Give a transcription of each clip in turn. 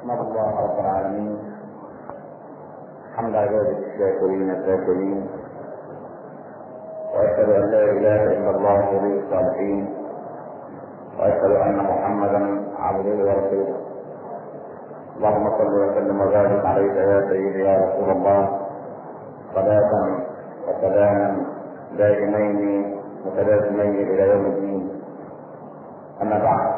احمد الله رب العالمين حمد عباده الشاكرين الذاكرين، واشهد ان لا اله الا الله ولي الصالحين، واشهد ان محمدا عبده ورسوله. اللهم صل وسلم وبارك عليك يا سيدي يا رسول الله، صلاة وسلاما دائمين متلازمين الى يوم الدين. اما بعد،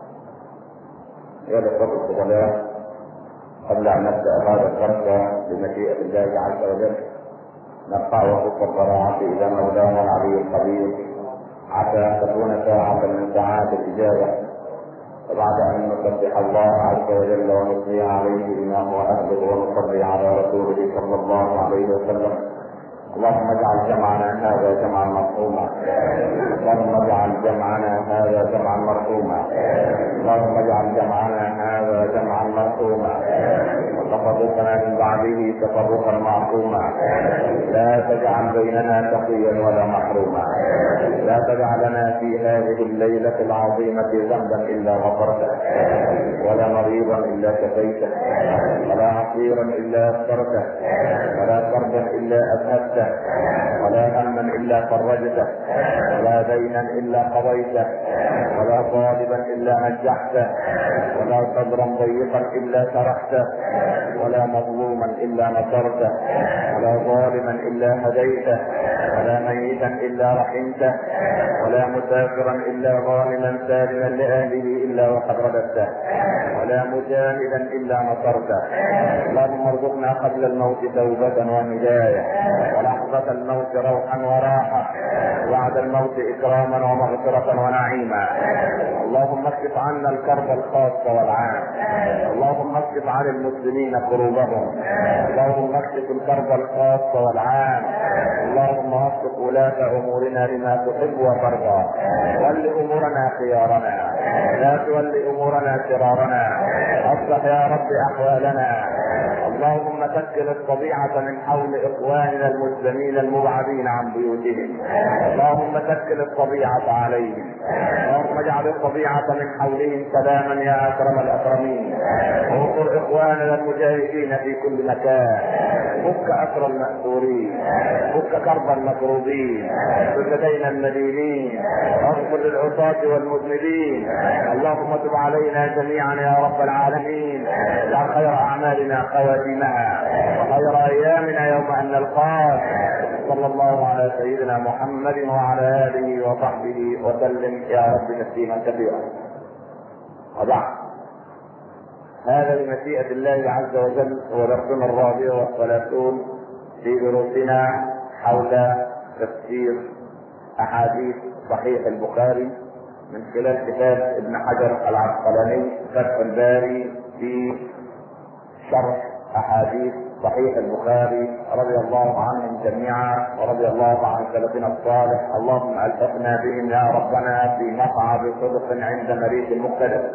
يا الاخوة الفضلاء، قبل ان نبدا هذا الدرس بمشيئة الله عز وجل نرفع وقف الضراعة الى مولانا العلي القدير، عسى ان تكون ساعة من ساعات الاجابة. وبعد ان نسبح الله عز وجل ونثني عليه بما هو اهله ونصلي على رسوله صلى الله عليه وسلم، اللهم اجعل جمعنا هذا جمعا مرحوما، اللهم اجعل جمعنا هذا جمعا مرحوما، اللهم اجعل جمعنا هذا جمعا مرحوما، وتفرقنا من بعده تفرقا معصوما. لا تجعل بيننا شقيا ولا محروما، لا تجعلنا في هذه الليلة العظيمة ذنبا الا غفرته، ولا مريضا الا شفيته، ولا عسيرا الا يسرته، ولا كربا الا اذهبته، ولا هما الا فرجته، ولا دينا الا قضيته، ولا طالبا الا نجحته، ولا صدرا ضيقا الا شرحته، ولا مظلوما الا نصرته، ولا ظالما الا هديته، ولا ميتا الا رحمته، ولا مسافرا الا غانما سالما لاهله الا وقد رددته، ولا مجاهدا الا نصرته. اللهم ارزقنا قبل الموت توبة وهداية، ولحظة الموت روحا وراحة، وبعد الموت اكراما ومغفرة ونعيما. اللهم اكشف عنا الكرب الخاص والعام، اللهم اكشف عن المسلمين كروبهم، اللهم اكشف الكرب الخاص والعام. اللهم وفق ولاة امورنا لما تحب وترضى، ول امورنا خيارنا، لا تول امورنا شرارنا، اصلح يا رب احوالنا. اللهم سكن الطبيعة من حول اخواننا المسلمين المبعدين عن بيوتهم، اللهم سكن الطبيعة عليهم، اللهم اجعل الطبيعة من حولهم سلاما يا اكرم الاكرمين. انصر اخواننا المجاهدين في كل مكان، فك اسر المأسورين، فك كرب المكروبين، فك دين المدينين، اغفر للعصاة والمذنبين. اللهم تب علينا جميعا يا رب العالمين، اجعل خير اعمالنا خواتيمها، وخير ايامنا يوم ان نلقاك. صلى الله على سيدنا محمد وعلى اله وصحبه وسلم يا رب تسليما كثيرا. وبعد، هذا بمشيئة الله عز وجل هو درسنا الرابع والثلاثون في دروسنا حول تفسير احاديث صحيح البخاري من خلال كتاب ابن حجر العسقلاني فتح الباري في شرح احاديث صحيح البخاري رضي الله عنهم جميعا ورضي الله عن سلفنا الصالح. اللهم الحقنا بهم يا ربنا في مقعد صدق عند مليك المقتدر.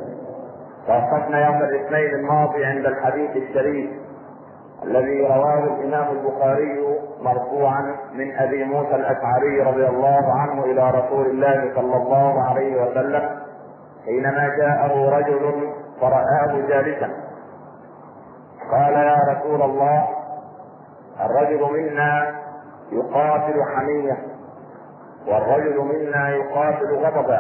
توقفنا يوم الاثنين الماضي عند الحديث الشريف الذي رواه الامام البخاري مرفوعا من ابي موسى الاشعري رضي الله عنه الى رسول الله صلى الله عليه وسلم حينما جاءه رجل فرآه جالسا قال: يا رسول الله، الرجل منا يقاتل حمية، والرجل منا يقاتل غضبا،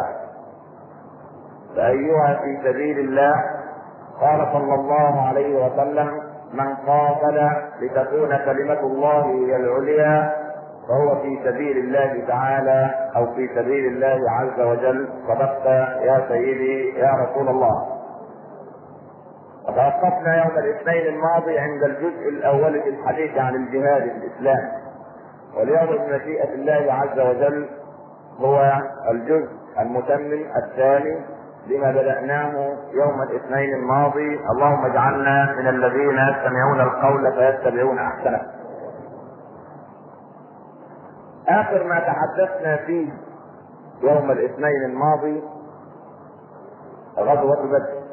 فأيها في سبيل الله؟ قال صلى الله عليه وسلم: من قاتل لتكون كلمة الله هي العليا فهو في سبيل الله تعالى او في سبيل الله عز وجل. صدقت يا سيدي يا رسول الله. وتوقفنا يوم الاثنين الماضي عند الجزء الاول في الحديث عن الجهاد في الاسلام، واليوم بمشيئة الله عز وجل هو الجزء المتمم الثاني لما بدأناه يوم الاثنين الماضي. اللهم اجعلنا من الذين يستمعون القول فيتبعون احسنه. اخر ما تحدثنا فيه يوم الاثنين الماضي غزوة بدر،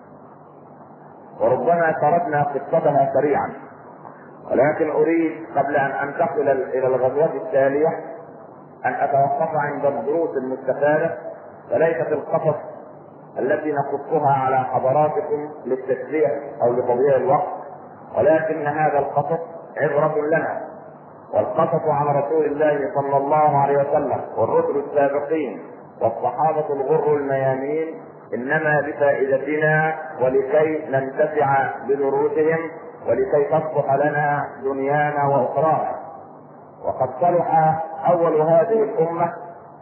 وربما سردنا قصتها سريعا، ولكن اريد قبل ان انتقل الى الغزوة التالية ان اتوقف عند الدروس المستفادة. فليست القصص التي نقصها على حضراتكم للتسلية أو لتضييع الوقت، ولكن هذا القصص عبرة لنا، والقصص عن رسول الله صلى الله عليه وسلم والرسل السابقين والصحابة الغر الميامين إنما لفائدتنا ولكي ننتفع بدروسهم ولكي تصلح لنا دنيانا وأخرانا. وقد صلح أول هذه الأمة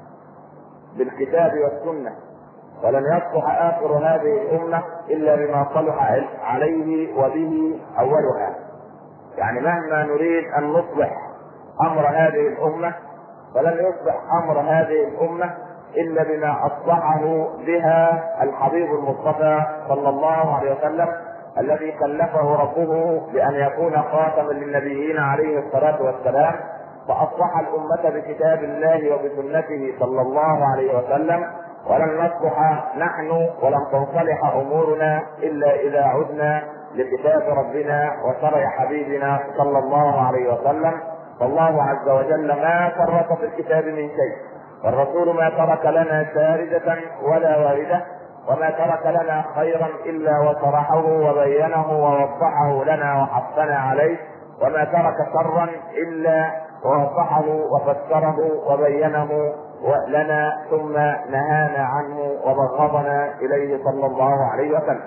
بالكتاب والسنة، ولن يصلح آخر هذه الأمة إلا بما صلح عليه وبه أولها. يعني مهما نريد أن نصلح أمر هذه الأمة فلن يصلح أمر هذه الأمة إلا بما أصلحه بها الحبيب المصطفى صلى الله عليه وسلم، الذي كلفه ربه بأن يكون خاتما للنبيين عليه الصلاة والسلام، فأصلح الأمة بكتاب الله وبسنته صلى الله عليه وسلم. ولن نصلح نحن ولن تنصلح أمورنا إلا إذا عدنا لكتاب ربنا وشرع حبيبنا صلى الله عليه وسلم. فالله عز وجل ما فرط في الكتاب من شيء، والرسول ما ترك لنا شاردة ولا واردة، وما ترك لنا خيرا إلا وشرحه وبينه ووضحه لنا وحثنا عليه، وما ترك شرا إلا ووضحه وفسره وبينه لنا ثم نهانا عنه وبغضنا إليه صلى الله عليه وسلم.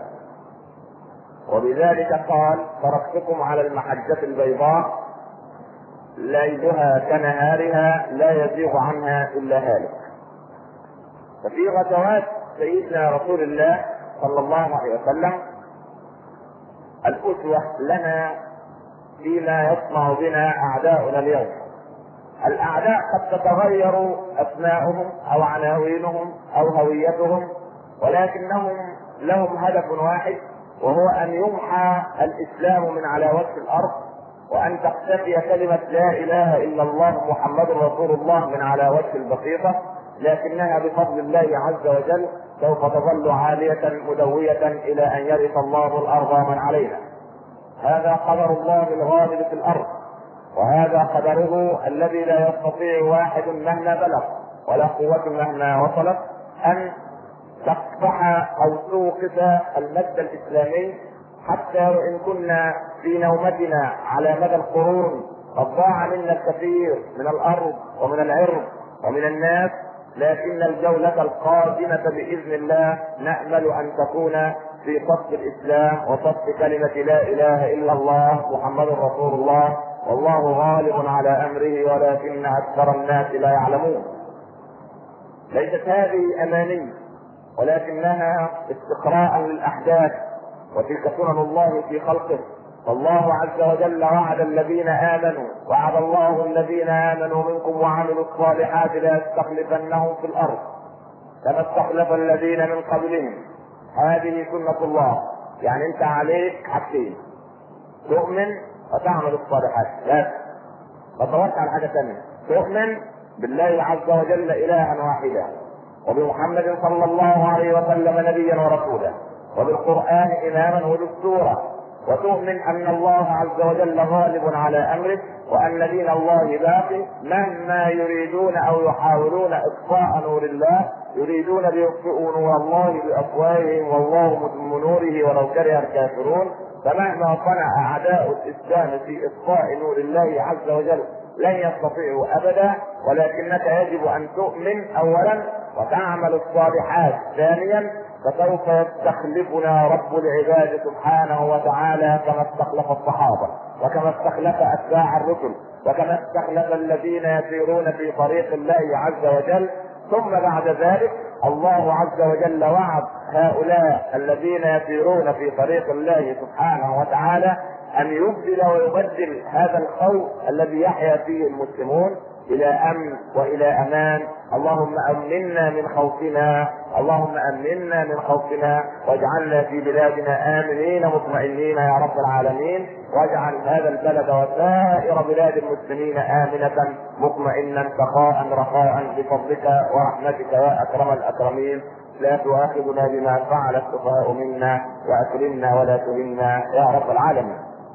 وبذلك قال: تركتكم على المحجة البيضاء ليلها كنهارها لا يزيغ عنها إلا هالك. ففي غزوات سيدنا رسول الله صلى الله عليه وسلم الأسوة لنا فيما يصنع بنا أعداؤنا اليوم. الأعداء قد تتغير أسماؤهم أو عناوينهم أو هويتهم، ولكنهم لهم هدف واحد، وهو أن يمحى الإسلام من على وجه الأرض، وأن تختفي كلمة لا إله إلا الله محمد رسول الله من على وجه البسيطة، لكنها بفضل الله عز وجل سوف تظل عالية مدوية إلى أن يرث الله الأرض من عليها. هذا قدر الله الغالب في الأرض، وهذا قدره الذي لا يستطيع واحد مهما بلغ ولا قوة مهما وصلت أن تقطع أو توقف المجد الإسلامي، حتى وإن كنا في نومتنا على مدى القرون قد ضاع منا الكثير من الأرض ومن العرض ومن الناس، لكن الجولة القادمة بإذن الله نأمل أن تكون في صف الإسلام وصف كلمة لا إله إلا الله محمد رسول الله، والله غالب على أمره ولكن أكثر الناس لا يعلمون. ليست هذه أماني، ولكنها استقراء للأحداث، وتلك سنن الله في خلقه. فالله عز وجل وعد الذين آمنوا، وعد الله الذين آمنوا منكم وعملوا الصالحات ليستخلفنهم في الأرض كما استخلف الذين من قبلهم. هذه سنة الله. يعني انت عليك حاجتين: تؤمن وتعمل الصالحات، لا تتوقع على حاجة ثانية. تؤمن بالله عز وجل إلها واحدا، وبمحمد صلى الله عليه وسلم نبيا ورسولا، وبالقرآن إماما ودستورا، وتؤمن أن الله عز وجل غالب على أمره، وأن دين الله باقي مهما يريدون أو يحاولون إطفاء نور الله، يريدون ليطفئوا نور الله بأفواههم والله متم نوره ولو كره الكافرون. فمهما صنع أعداء الإسلام في إطفاء نور الله عز وجل لن يستطيعوا أبدا، ولكنك يجب أن تؤمن أولا وتعمل الصالحات ثانيا، فسوف يستخلفنا رب العباد سبحانه وتعالى كما استخلف الصحابة، وكما استخلف أتباع الرسل، وكما استخلف الذين يسيرون في طريق الله عز وجل. ثم بعد ذلك الله عز وجل وعد هؤلاء الذين يسيرون في طريق الله سبحانه وتعالى أن يبدل ويبدل هذا الخوف الذي يحيا فيه المسلمون إلى أمن وإلى أمان. اللهم أمنا من خوفنا، اللهم أمنا من خوفنا، واجعلنا في بلادنا آمنين مطمئنين يا رب العالمين، واجعل هذا البلد وسائر بلاد المسلمين آمنة مطمئنا سخاء رخاء بفضلك ورحمتك يا أكرم الأكرمين. لا تؤاخذنا بما فعل السفهاء منا، وأكرمنا ولا تهنا يا رب العالمين.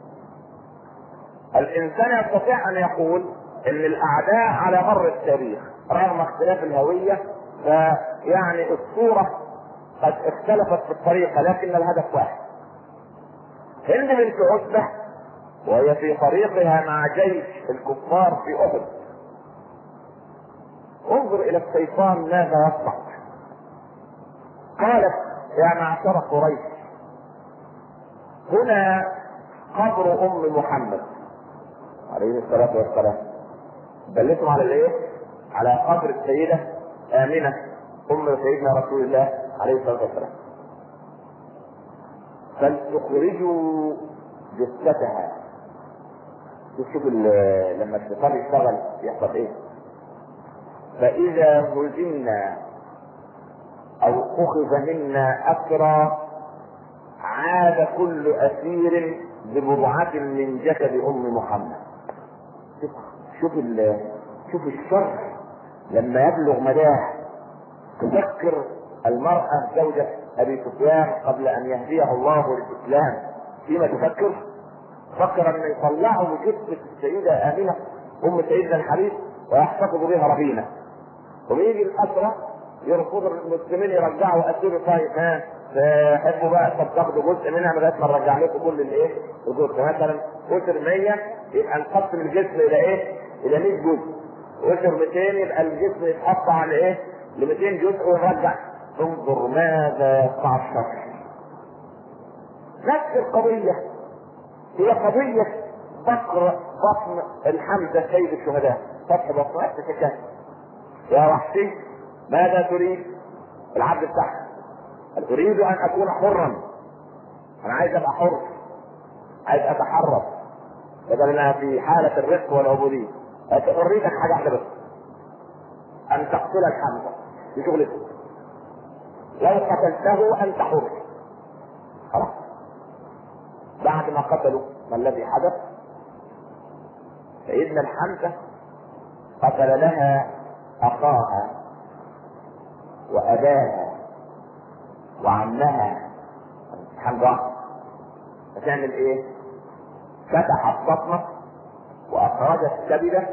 الإنسان يستطيع أن يقول ان الاعداء على مر التاريخ رغم اختلاف الهوية، فيعني الصورة قد اختلفت في الطريقة لكن الهدف واحد. هند بنت عتبة وهي في طريقها مع جيش الكفار في احد، انظر الى الشيطان ماذا يصنع. قالت يا معشر قريش هنا قبر ام محمد عليه الصلاة والسلام. دلتهم على الايه؟ على قبر السيدة آمنة ام سيدنا رسول الله عليه الصلاة والسلام. فلتخرجوا جثتها. شوف لما الشيطان يشتغل يحصل ايه. فاذا هزمنا او اخذ منا اسرى عاد كل اسير ببضعة من جسد ام محمد. شوف الشر لما يبلغ مداه. تذكر المرأة زوجة ابي سفيان قبل ان يهديه الله للاسلام فيما تفكر. فكر ان يطلعوا جثة السيدة آمنة ام سيدنا الحبيب ويحتفظوا بها رهينة، ويجي الاسرى يرفضوا المسلمين يرجعوا اسير. طيب ها تحبوا بقى طب تاخدوا جزء منها لغايه ما نرجع لكم كل الايه الجزء. مثلا قتل 100 يبقى نقسم الجسم الى ايه؟ الى 100 جزء. قتل 200 يبقى الجسم يتقطع لايه؟ ل 200 جزء ونرجع. انظر ماذا يصنع الشر. نفس القضيه هي قضيه فقر بطن الحمزه سيد الشهداء. فتح بطن نفس الحكايه. يا وحشي ماذا تريد؟ العبد بتاعك قال اريد ان اكون حرا. انا عايز ابقى حر، عايز اتحرر بدل ما في حالة الرق والعبودية. اريدك حاجة واحدة بس، ان تقتل الحمزة دي شغلتك. لو قتلته انت حر. خلاص. بعد ما قتلوا ما الذي حدث؟ سيدنا الحمزة قتل لها اخاها واباها وعمها. حمزة هتعمل ايه؟ فتحت بطنه واخرجت كبده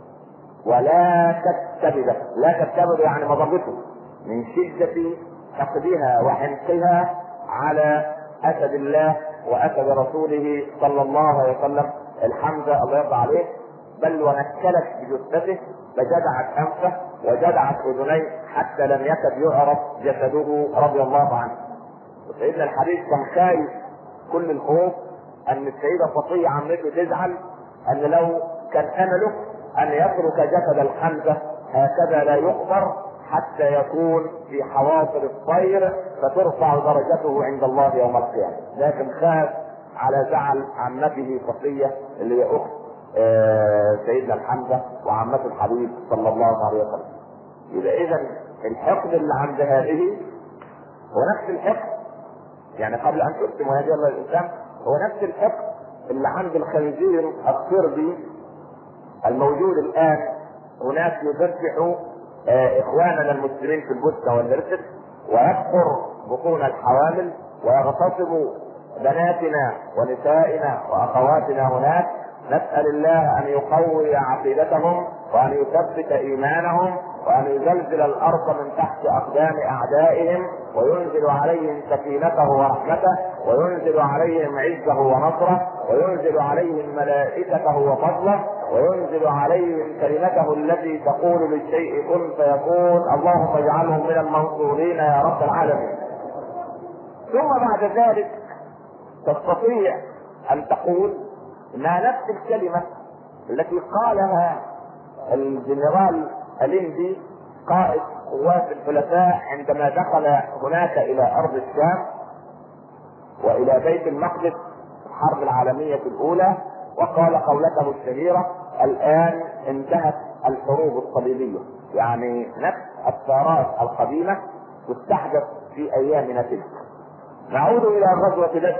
ولا تكتبده. لا تكتبده يعني مضغته من شدة حقدها وحنقها على اسد الله واسد رسوله صلى الله عليه وسلم الحمزة الله يرضى عليه. بل ونكلت بجثته فجدعت انفه وجدعت اذنيه حتى لم يكد يعرف جسده رضي الله عنه. وسيدنا الحبيب كان خايف كل الخوف ان السيدة صفية عمته تزعل ان لو كان امله ان يترك جسد الحمزة هكذا لا يقبر حتى يكون في حواصل الطير فترفع درجته عند الله يوم القيامة. لكن خاف على زعل عمته صفية اللي هي اخت سيدنا الحمزة وعمته الحبيب صلى الله عليه وسلم. يبقى اذا الحقد اللي عند هذه هو نفس الحقد، يعني قبل ان تسلم وهدي الله الاسلام هو نفس الحقد اللي عند الخنزير الصربي الموجود الان. هناك يذبح اخواننا المسلمين في البوسنة والهرسك ويكسر بطون الحوامل ويغتصب بناتنا ونسائنا واخواتنا هناك. نسأل الله ان يقوي عقيدتهم وان يثبت ايمانهم وان يزلزل الارض من تحت اقدام اعدائهم وينزل عليهم سكينته ورحمته وينزل عليهم عزه ونصره وينزل عليهم ملائكته وفضله وينزل عليهم كلمته التي تقول للشيء كن فيكون. اللهم اجعلهم من المنصورين يا رب العالمين. ثم بعد ذلك تستطيع ان تقول انها نفس الكلمة التي قالها الجنرال الهندي قائد قوات الحلفاء عندما دخل هناك الى ارض الشام والى بيت المقدس في الحرب العالمية الاولى، وقال قولته الشهيرة الان انتهت الحروب الصليبية. يعني نفس الثارات القديمة تستحدث في ايامنا تلك. نعود الى غزوة بدر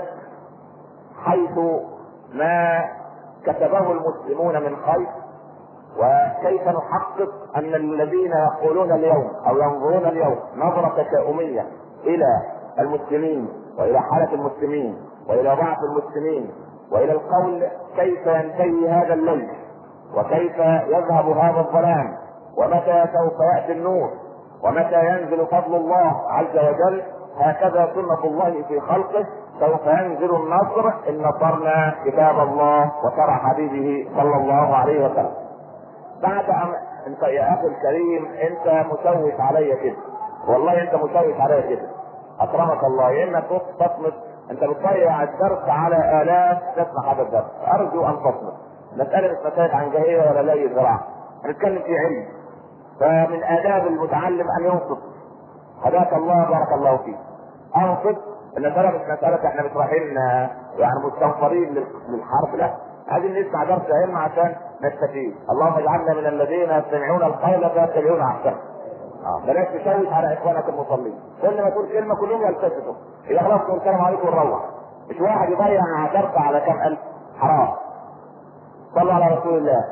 حيث ما كتبه المسلمون من خير، وكيف نحقق ان الذين يقولون اليوم او ينظرون اليوم نظرة تشاؤمية الى المسلمين والى حالة المسلمين والى ضعف المسلمين والى القول كيف ينتهي هذا الليل وكيف يذهب هذا الظلام ومتى سوف يأتي النور ومتى ينزل فضل الله عز وجل. هكذا سنة الله في خلقه، سوف ينزل النصر ان نصرنا كتاب الله وشرع حبيبه صلى الله عليه وسلم. بعد ان انت يا اخي الكريم انت مسوس عليا كده، والله انت مسوس عليا كده، اكرمك الله، انك تصمت، انت بتضيع الدرس على الاف تسمع هذا الدرس، ارجو ان تصمت. مسألة مش مسألة عنجهية ولا لاي زراعة، هنتكلم في علم، فمن آداب المتعلم أن ينصت. هداك الله بارك الله فيك. أنصت، المسألة مش مسألة احنا مش رايحين يعني مستنفرين للحرب، لا، عايزين نسمع درس علم عشان نستفيد. اللهم اجعلنا من الذين يستمعون القول فيتبعون أحسنه. بلاش تشوش على إخوانك المصلين، كل ما تقول كلمة كلهم يلتفتوا، إذا خلاص تقول السلام عليكم ونروح، مش واحد يضيع درس على كم ألف، حرام. صلوا على رسول الله.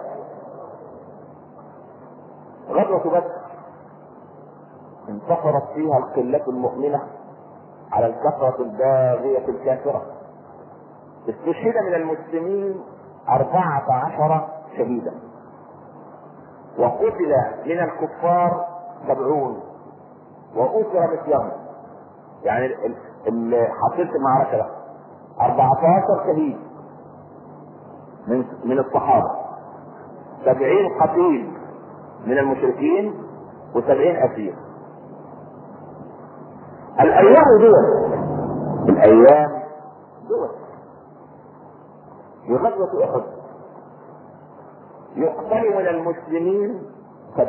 غزوة بدر انتصرت فيها القلة المؤمنة على الكثرة الباغية الكافرة. استشهد من المسلمين 14 شهيدا، وقتل من الكفار 70، وأسر مثلهم. يعني اللي حصلت المعركة ده 14 شهيد من الصحابة، 70 قتيل من المشركين، و70 أسير. الأيام دول في غزوة أحد يقتل من المسلمين 70،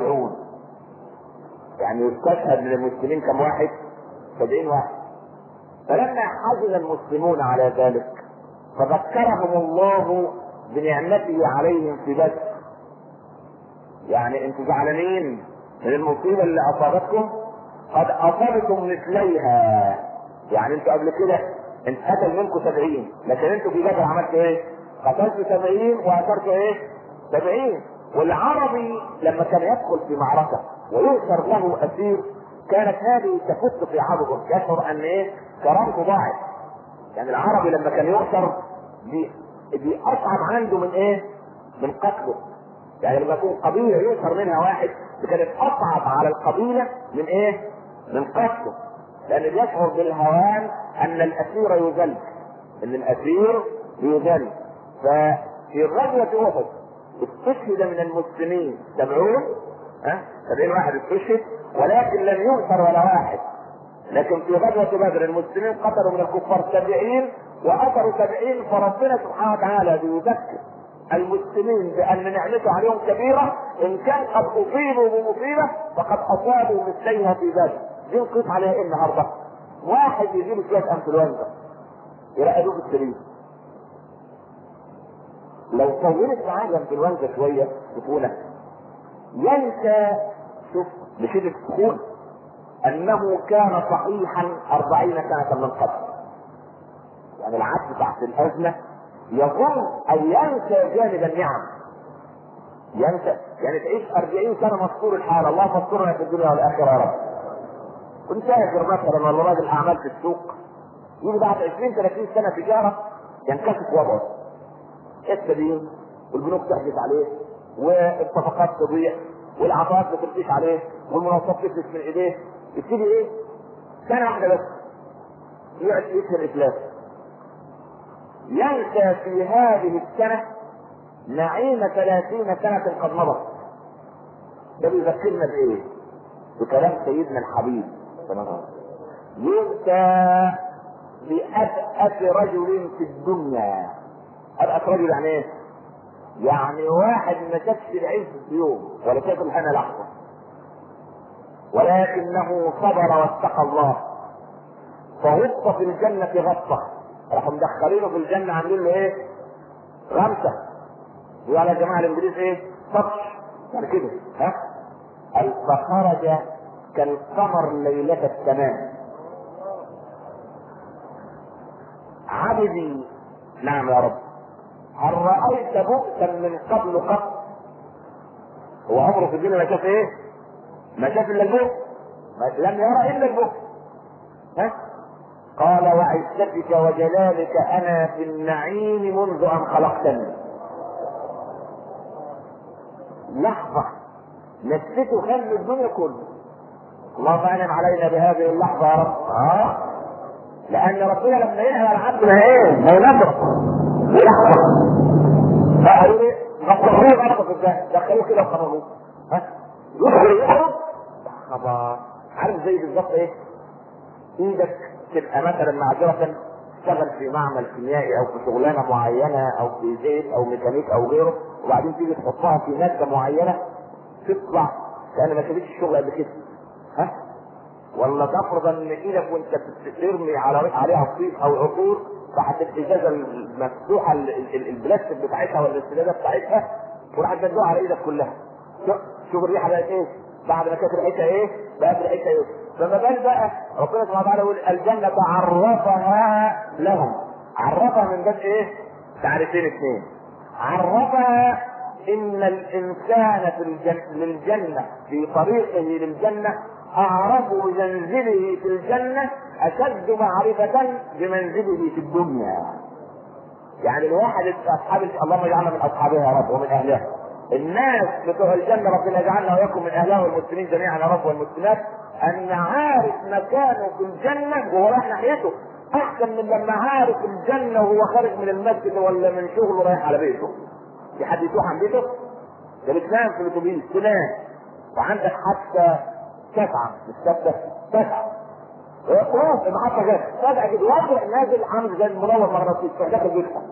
يعني يستشهد من المسلمين كم واحد؟ 70 واحد. فلما حزن المسلمون على ذلك فذكرهم الله بنعمته عليهم في بدر. يعني انتوا زعلانين من المصيبة اللي اصابتكم؟ قد اصابتم مثليها. يعني انتوا قبل كده انت قتل منكم 70، لكن انتوا في بدر عملتوا ايه؟ قتلتوا 70 واثرتوا ايه؟ 70. والعربي لما كان يدخل في معركة ويؤثر له اسير كانت هذه تفت في عضده، يشعر ان ايه؟ كرامته ضاعت. يعني العربي لما كان يؤثر دي اصعب عنده من ايه؟ من قتله. يعني لما يكون قبيلة يؤثر منها واحد كانت اصعب على القبيلة من ايه؟ من قتله، لان يشعر بالهوان ان الاسير يذل، ان الاسير يذل. ففي غزوة احد استشهد من المسلمين 70 واحد استشهد، ولكن لم يؤثر ولا واحد. لكن في غزوة بدر المسلمين قتلوا من الكفار 70 واثروا 70. فربنا سبحانه وتعالى بيذكر المسلمين بان نعمته عليهم كبيرة، ان كان قد اصيبوا بمصيبة فقد اصابوا مثليها في بدر. دي نقيس عليها ايه النهارده؟ واحد يجيب شوية انفلونزا يرقدوه في السرير، لو طولت معاه الانفلونزا شوية سخونة ينسى، شوف بشدة السخونة، انه كان صحيحا 40 سنة من قبل. يعني العبد تحت الازمة يظن او ينسى جانب النعم، ينسى. يعني تعيش 40 سنة مستور الحال، الله مستورنا في الدنيا والاخرة يا رب. كنت تاجر مثلا ولا راجل اعمال في السوق، يجي بعد 20 30 سنة تجارة ينكشف وضعه، السبيل والبنوك تحجز عليه، والصفقات تضيع، والعطاءات ما تمشيش عليه، والمناصفات تفلت من ايديه. يبتدي ايه؟ سنة واحدة بس يقعد يكسر الافلاس، ينسى في هذه السنة نعيم 30 سنة قد مضت. ده بيذكرنا بايه؟ بكلام سيدنا الحبيب يؤتى بأبأس رجل في الدنيا. أبأس رجل يعني ايه؟ يعني واحد ما شافش العز في يوم ولا شاف الهنا لحظة، ولكنه صبر واتقى الله فغط في الجنة غطة. راحوا مدخلينه في الجنة عاملين له ايه؟ غمسة. يقول يا جماعة الانجليز ايه؟ سطش يعني كده، ها؟ فخرج كالقمر ليلة التمام. عبدي نعم يا رب، هل رأيت بؤسا من قبل قط؟ هو عمره في الدنيا ما شاف ايه؟ ما شاف الا البؤس، لم يرى الا البؤس. ها؟ قال وعزتك وجلالك انا في النعيم منذ ان خلقتني. لحظة نسيته خل الدنيا كله. اللهم انعم علينا بهذه اللحظة يا رب. لان ربنا لما ينهى العبد ما ينفق يحفظ. فقالوا لي غفروه غلطه في الجنه، دخلوه كده وخرجوه. يخرج خبر. عارف زي بالظبط ايه؟ ايدك تبقى مثلا معذره تشتغل في معمل كيميائي او في شغلانه معينه او في زيت او ميكانيك او غيره، وبعدين تيجي تحطها في ماده معينه تطلع كأن ما شافتش الشغل قبل كده. ولا تفرض ان ايدك وانت بترمي عليها الطيب او العطور تحت الازازه المفتوحه البلاستيك بتاعتها ولا السداده بتاعتها وراحت تدوها على ايدك كلها. شوف الريحه بقت ايه؟ بعد ما كانت ريحتها ايه؟ بقت ريحتها ايه؟ فما بال بقى ربنا سبحانه وتعالى يقول الجنه عرفها لهم. عرفها من باب ايه؟ تعريفين اثنين. عرفها ان الانسان للجنه في طريقه للجنه اعرف بمنزله في الجنه اشد معرفه بمنزله في الدنيا. يعني الواحد اصحاب اللهم اجعلنا من اصحابها يا رب ومن اهلها. الناس بتوع الجنه ربنا يجعلنا وياكم من اهلها والمسلمين جميعا يا رب والمسلمات، ان عارف مكانه في الجنه وهو رايح ناحيته احسن من لما عارف الجنه وهو خارج من المسجد ولا من شغله رايح على بيته. في حد يتوح عن بيته؟ ده بتنام في الاتوبيس تنام وعندك حتى تسعه مش ثابته تسعه وقوف المحطه جت فجاه كده واقع نازل عامل زي المنور مغناطيسي في داخل بيتها.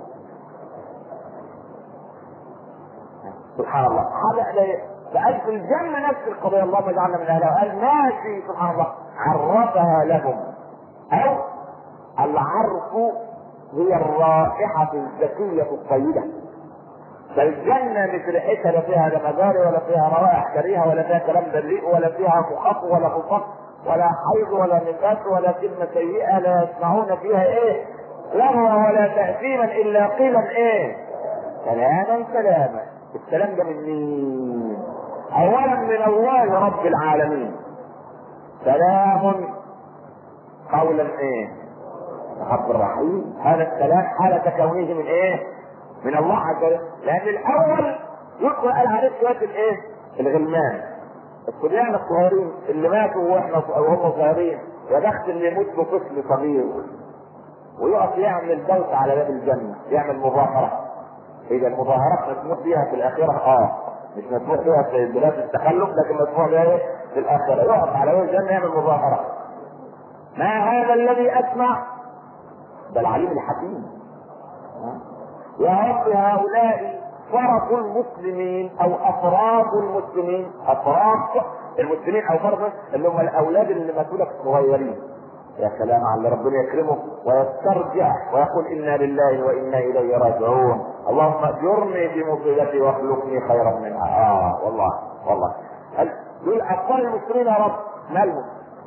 سبحان الله. هذا بقى في الجنه نفس القضيه اللهم اجعلنا من اهلها. قال ماشي سبحان الله عرفها لهم. او العرف هي الرائحه الزكيه الطيبه. فالجنة مش ريحتها لا فيها لا مجاري ولا فيها روائح كريهة ولا فيها كلام بريء ولا فيها فخاق ولا فخاق ولا حيض ولا نفاس ولا كلمة سيئة لا يسمعون فيها ايه لغوا ولا تأثيما الا قيلا ايه سلاما سلاما. السلام ده من مين؟ اولا من الله رب العالمين. سلام قولا ايه رب الرحيم. هذا السلام حالة كونه من ايه من الله عز وجل. لان الاول يدخل قال عليه شويه الايه الغلمان الصبيان الصغيرين اللي ماتوا وهم صغيرين يا بخت اللي يموت بطفل صغير ويقف يعمل دوت على باب الجنه يعمل مظاهره. اذا المظاهرات مسموح بها في الاخره مش مسموح بها في بلاد التخلف لكن مسموح بها في الاخره. يقف على باب الجنه يعمل مظاهره. ما هذا الذي اسمع؟ ده العليم الحكيم. يا رب هؤلاء فرط المسلمين او افراد المسلمين. افراد المسلمين او فرد اللي هم الاولاد اللي ماتوا لك صغيرين. يا سلام على اللي ربنا يكرمه ويسترجع ويقول انا لله وانا اليه راجعون. اللهم اجرني في مصيبتي واخلقني خيرا منها. والله دول اطفال المسلمين يا رب مالهم؟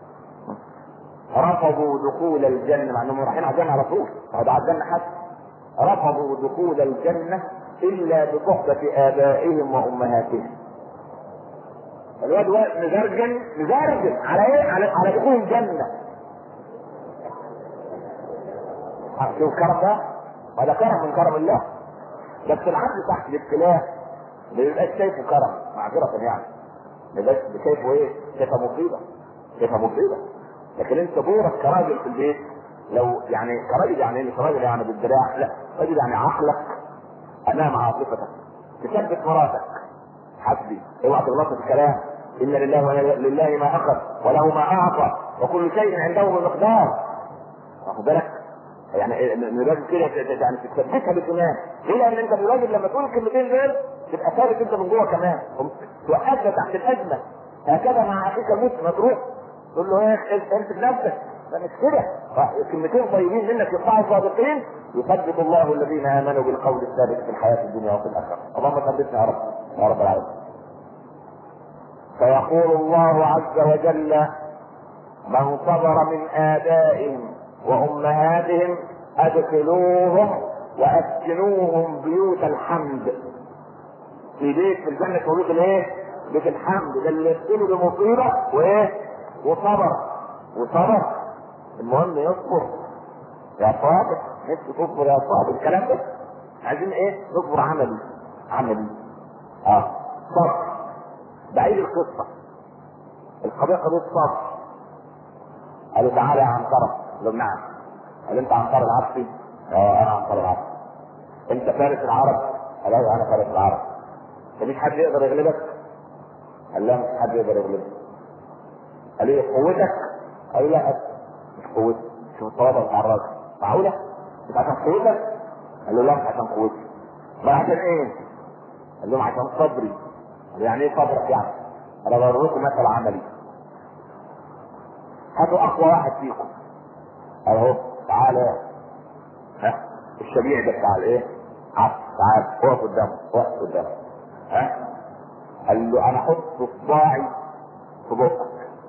رفضوا دخول الجنه مع انهم رايحين على الجنه على طول. هذا على الجنه حتى رفضوا دخول الجنة إلا بصحبة آبائهم وأمهاتهم. الواد مزرجن على إيه؟ على دخول الجنة. شوف كرم ده؟ هذا كرم من كرم الله. بس العبد تحت الابتلاء ما بيبقاش شايفه كرم معذرة يعني. ما بيبقاش شايفه إيه؟ شايفه مصيبة. لكن أنت دورك كراجل في البيت لو يعني كراجل يعني مش راجل يعني بالدراع لا راجل يعني عقلك امام عاطفتك تثبت مراتك. حسبي اوعى تغلط في الكلام. ان لله ما اخذ وله ما اعطى وكل شيء عنده بمقدار. واخد بالك؟ يعني الراجل كده يعني تثبتها بالايمان. ليه؟ لان انت الراجل لما تقول الكلمتين دول تبقى ثابت انت من جوه كمان توقفنا تحت الازمه. هكذا مع اخيك المسلم تروح تقول له ايه انت بنفسك مش كده. كلمتين طيبين منك يطلعوا صادقين يثبت الله الذين امنوا بالقول الثابت في الحياه الدنيا وفي الاخره. اللهم ثبتنا يا رب العالمين. فيقول الله عز وجل من صبر من آبائهم وأمهاتهم أدخلوهم وأسكنوهم بيوت الحمد. في بيت في الجنة بيوت الايه؟ بيت الحمد. ده اللي يسكنوا بمصيبة وايه؟ وصبر. المهم يصبر يا صابر. نفسي تصبر يا صابر. الكلام ده عايزين ايه؟ نصبر عملي. صبر. بعيد القضية قضية صبر. قالوا تعالى يا عنترة. قالوا نعم. قال انت عنتر العبسي؟ اه انا عنتر العبسي. انت فارس العرب؟ قال ايوه انا فارس العرب. مفيش حد يقدر يغلبك؟ قال لا مفيش حد يقدر يغلبك. قال ايه قوتك؟ قال لا مش قوتي. شوف التواضع بتاع الراجل، معقوله؟ مش عشان قوتك؟ قال له لا مش عشان قوتي. ما عشان ايه؟ قال لهم عشان صبري. قال يعني ايه صبرك يعني؟ انا بوريكم مثل عملي. هاتوا اقوى واحد فيكم اهو، تعالى ها الشبيع ده بتاع الايه؟ عبد، تعالى اقف قدامه، اقف قدامه ها. قال له انا احط اصبعي في بقك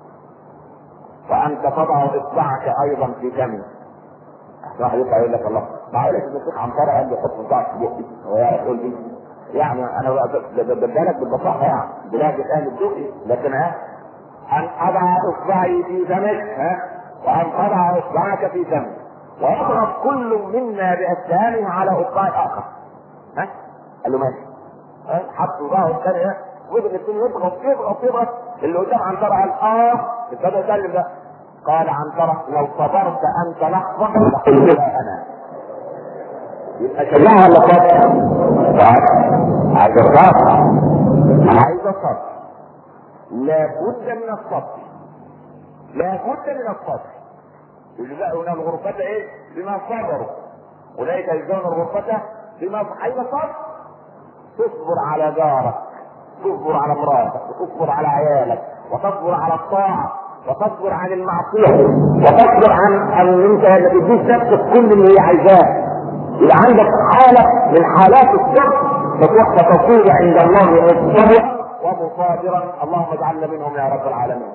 وانت تضع اصبعك ايضا في فمي. واحد يطلع يقول لك الله معقول الشيخ عنترة قال لي حط اصبعك في بقي؟ هو يقول لي يعني انا بدالك بالبساطه يعني بلهجه اهل الدقي، لكن ها ان اضع اصبعي في فمك ها وان تضع اصبعك في فمي ويضغط كل منا باسنانه على اصبع الاخر ها. قال له ماشي. حط صباعه الثاني وضغط الاثنين يضغط اللي قدام عنترة قال ابتدى يتكلم ده. قال عنترة لو صبرت انت لحظه لقلت انا. يبقى شجاعة ولا صبر؟ عايز الصبر، عايز الصبر، لابد من الصبر، لابد من الصبر. يجزاء هنا الغرفة ايه؟ بما صبروا، اولئك يجزون الغرفة بما عايز الصبر. تصبر على جارك، تصبر على مراتك، وتصبر على عيالك، وتصبر على الطاعة، وتصبر عن المعصية، وتصبر عن انت ما تديش نفسك كل اللي هي عايزاه. يبقى عندك حالة من حالات الصبر فتصير عند الله مصبرا ومصابرا، اللهم اجعلنا منهم يا رب العالمين.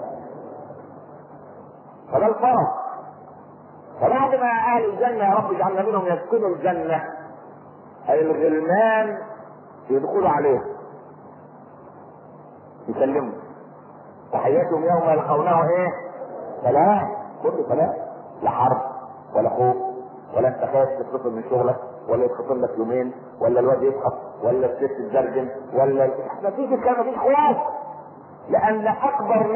فده الفرق. فبعد ما اهل الجنة يا رب اجعلنا منهم يسكنوا الجنة، اي الغلمان يدخلوا عليه يسلموا تحياتهم يوم يلقونه ايه؟ سلام، كله سلام، لا حرب ولا خوف ولا انت خايف تتفصل من شغلك ولا يتفصل لك يومين ولا الواد يسقط ولا الست تتزرجن ولا مفيش الكلام، مفيش خوف. لان اكبر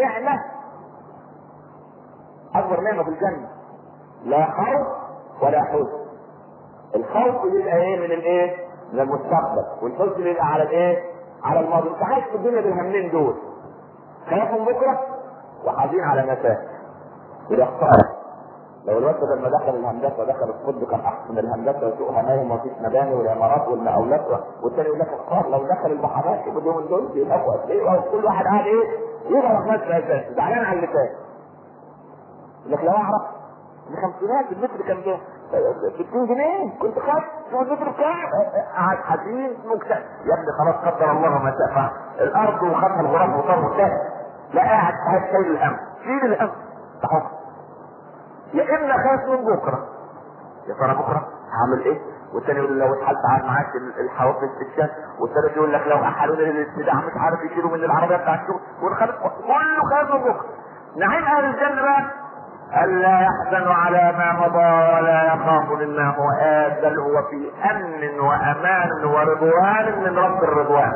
نعمه في الجنه لا خوف ولا حزن. الخوف يبقى ايه؟ من الايه؟ من المستقبل، والحزن يبقى على الايه؟ على الماضي. انت عايش في الدنيا بالهمين دول، خايف من بكره وحزين على ما فات. وده خساره. لو الواد لما دخل الهندسه دخل الطب كان احسن الهندسه وسوقها نايم ومفيش مباني والعمارات والمقاولات، والثاني يقول لك اختار لو دخل البحرات بدون دول بيبقوا قد ايه، وكل واحد قاعد ايه؟ يضرب نفسه اساسا زعلان على اللي فات. يقول لك لو اعرف الخمسينات المتر كان ده 60 جنيه كنت خدت شو المتر بكام؟ قاعد حزين مكتئب. يا ابني خلاص قدر الله ما شاء الارض وخدها الغراب وصار مكتئب. لا قاعد شايل الهم، شيل الهم تحط. يا اما خايف من بكره، يا ترى بكره هعمل ايه؟ والثاني يقول لو اتحلت معاك الحوافز الشمس، والثالث يقول لك لو احلوا لي الابتداع مش عارف يشيلوا من العربيه بتاع الشغل، كله خايف من بكره. نعيم اهل الجنه بقى الا يحزن على ما مضى ولا يخاف مما هو آت، بل هو في امن وامان ورضوان من رب الرضوان.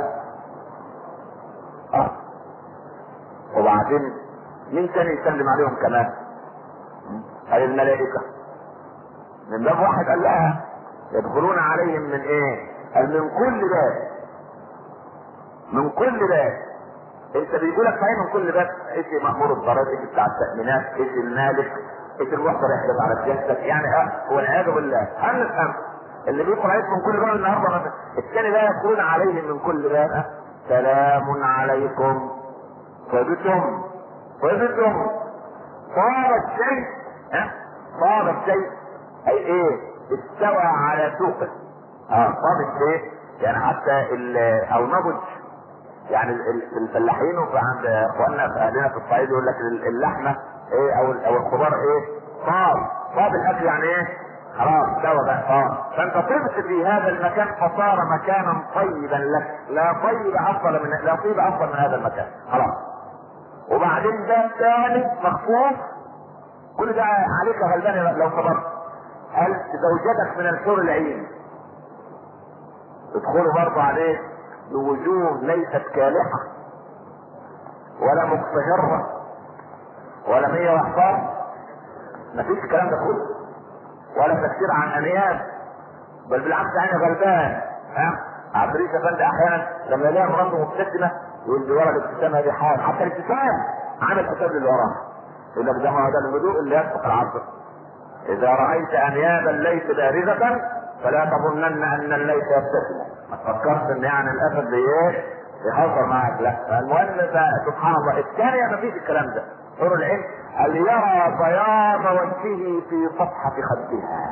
وبعدين مين تاني يسلم عليهم كمان؟ قال الملائكة. من باب واحد قال لها يدخلون عليهم من ايه؟ قال من كل باب، من كل باب. انت بيقولك صحيح من كل باب، ايش مأمور الضرائب، ايش بتاع التأمينات، ايش المالك، ايش المحضر يحجز على سيادتك، يعني والعياذ بالله. الان اللي بيقول رئيس من كل باب النهارده مثلا، الثاني لا يدخلون عليهم من كل باب سلام عليكم طيبتم طيبتم. صار الشيء صار الشيء اي ايه؟ استوى على سوقه. صار الشيء يعني حتى او نضج. يعني الفلاحين وعند اخواننا في اهلنا في الصعيد يقول لك اللحمه ايه او الخضار ايه؟ صار الاكل يعني ايه؟ خلاص استوى بقى صار. فانت طبت في هذا المكان فصار مكانا طيبا لك، لا طيب افضل من هذا المكان خلاص. وبعدين ده ثاني مخصوص كل ده عليك غلبان لو صبرت. قال زوجتك من الحور العين ادخلوا برضه عليه بوجوه ليست كالحة ولا مقتهرة ولا 111، مفيش الكلام ده كله. ولا تفسير عن انياب، بل بالعكس انا غلبان. عبد الرئيس افندي احيانا لما يلاقي مراته مبتسمه يقول لي ورا الابتسامه دي حال، حتى الابتسام عامل حساب اللي وراها. يقول لك ده ما هو ده الهدوء اللي يسبق العصر. اذا رايت انيابا ليس بارزه فلا تظنن ان الليث يبتسم. ما تفكرش ان يعني الاسد بايه يهزر معك، لا. المهم سبحان الله الثانيه ما فيش الكلام ده. حور العين هل يرى بياض وجهه في صفحه خدها.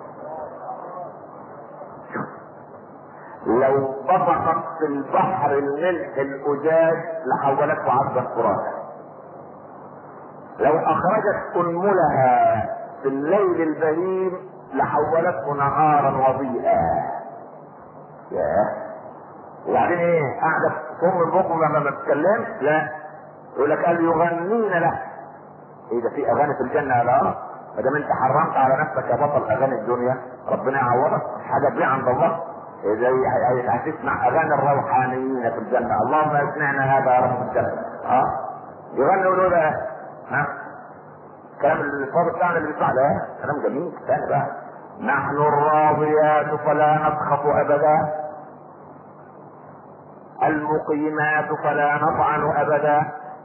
لو طبقت في البحر الملح الأجاج لحولته عذبا فراتا. لو اخرجت انملها في الليل البهيم لحولته نهارا وضيئا. ياه. وبعدين ايه قاعده صم البكم لما ما بتتكلمش؟ لا، يقول لك قال يغنين له. ايه ده في اغاني في الجنه؟ لا، ما دام انت حرمت على نفسك يا بطل اغاني الدنيا ربنا يعوضك. حاجه تبيع عند الله. زي هتسمع اغاني الروحانيين في الجنه. اللهم اسمعنا هذا يا رب الجنه. يغنوا له بقى. كلام الفاضل بتاعنا اللي بيطلع ده كلام جميل. ثاني بقى نحن الراضيات فلا نسخط ابدا، المقيمات فلا نطعن ابدا،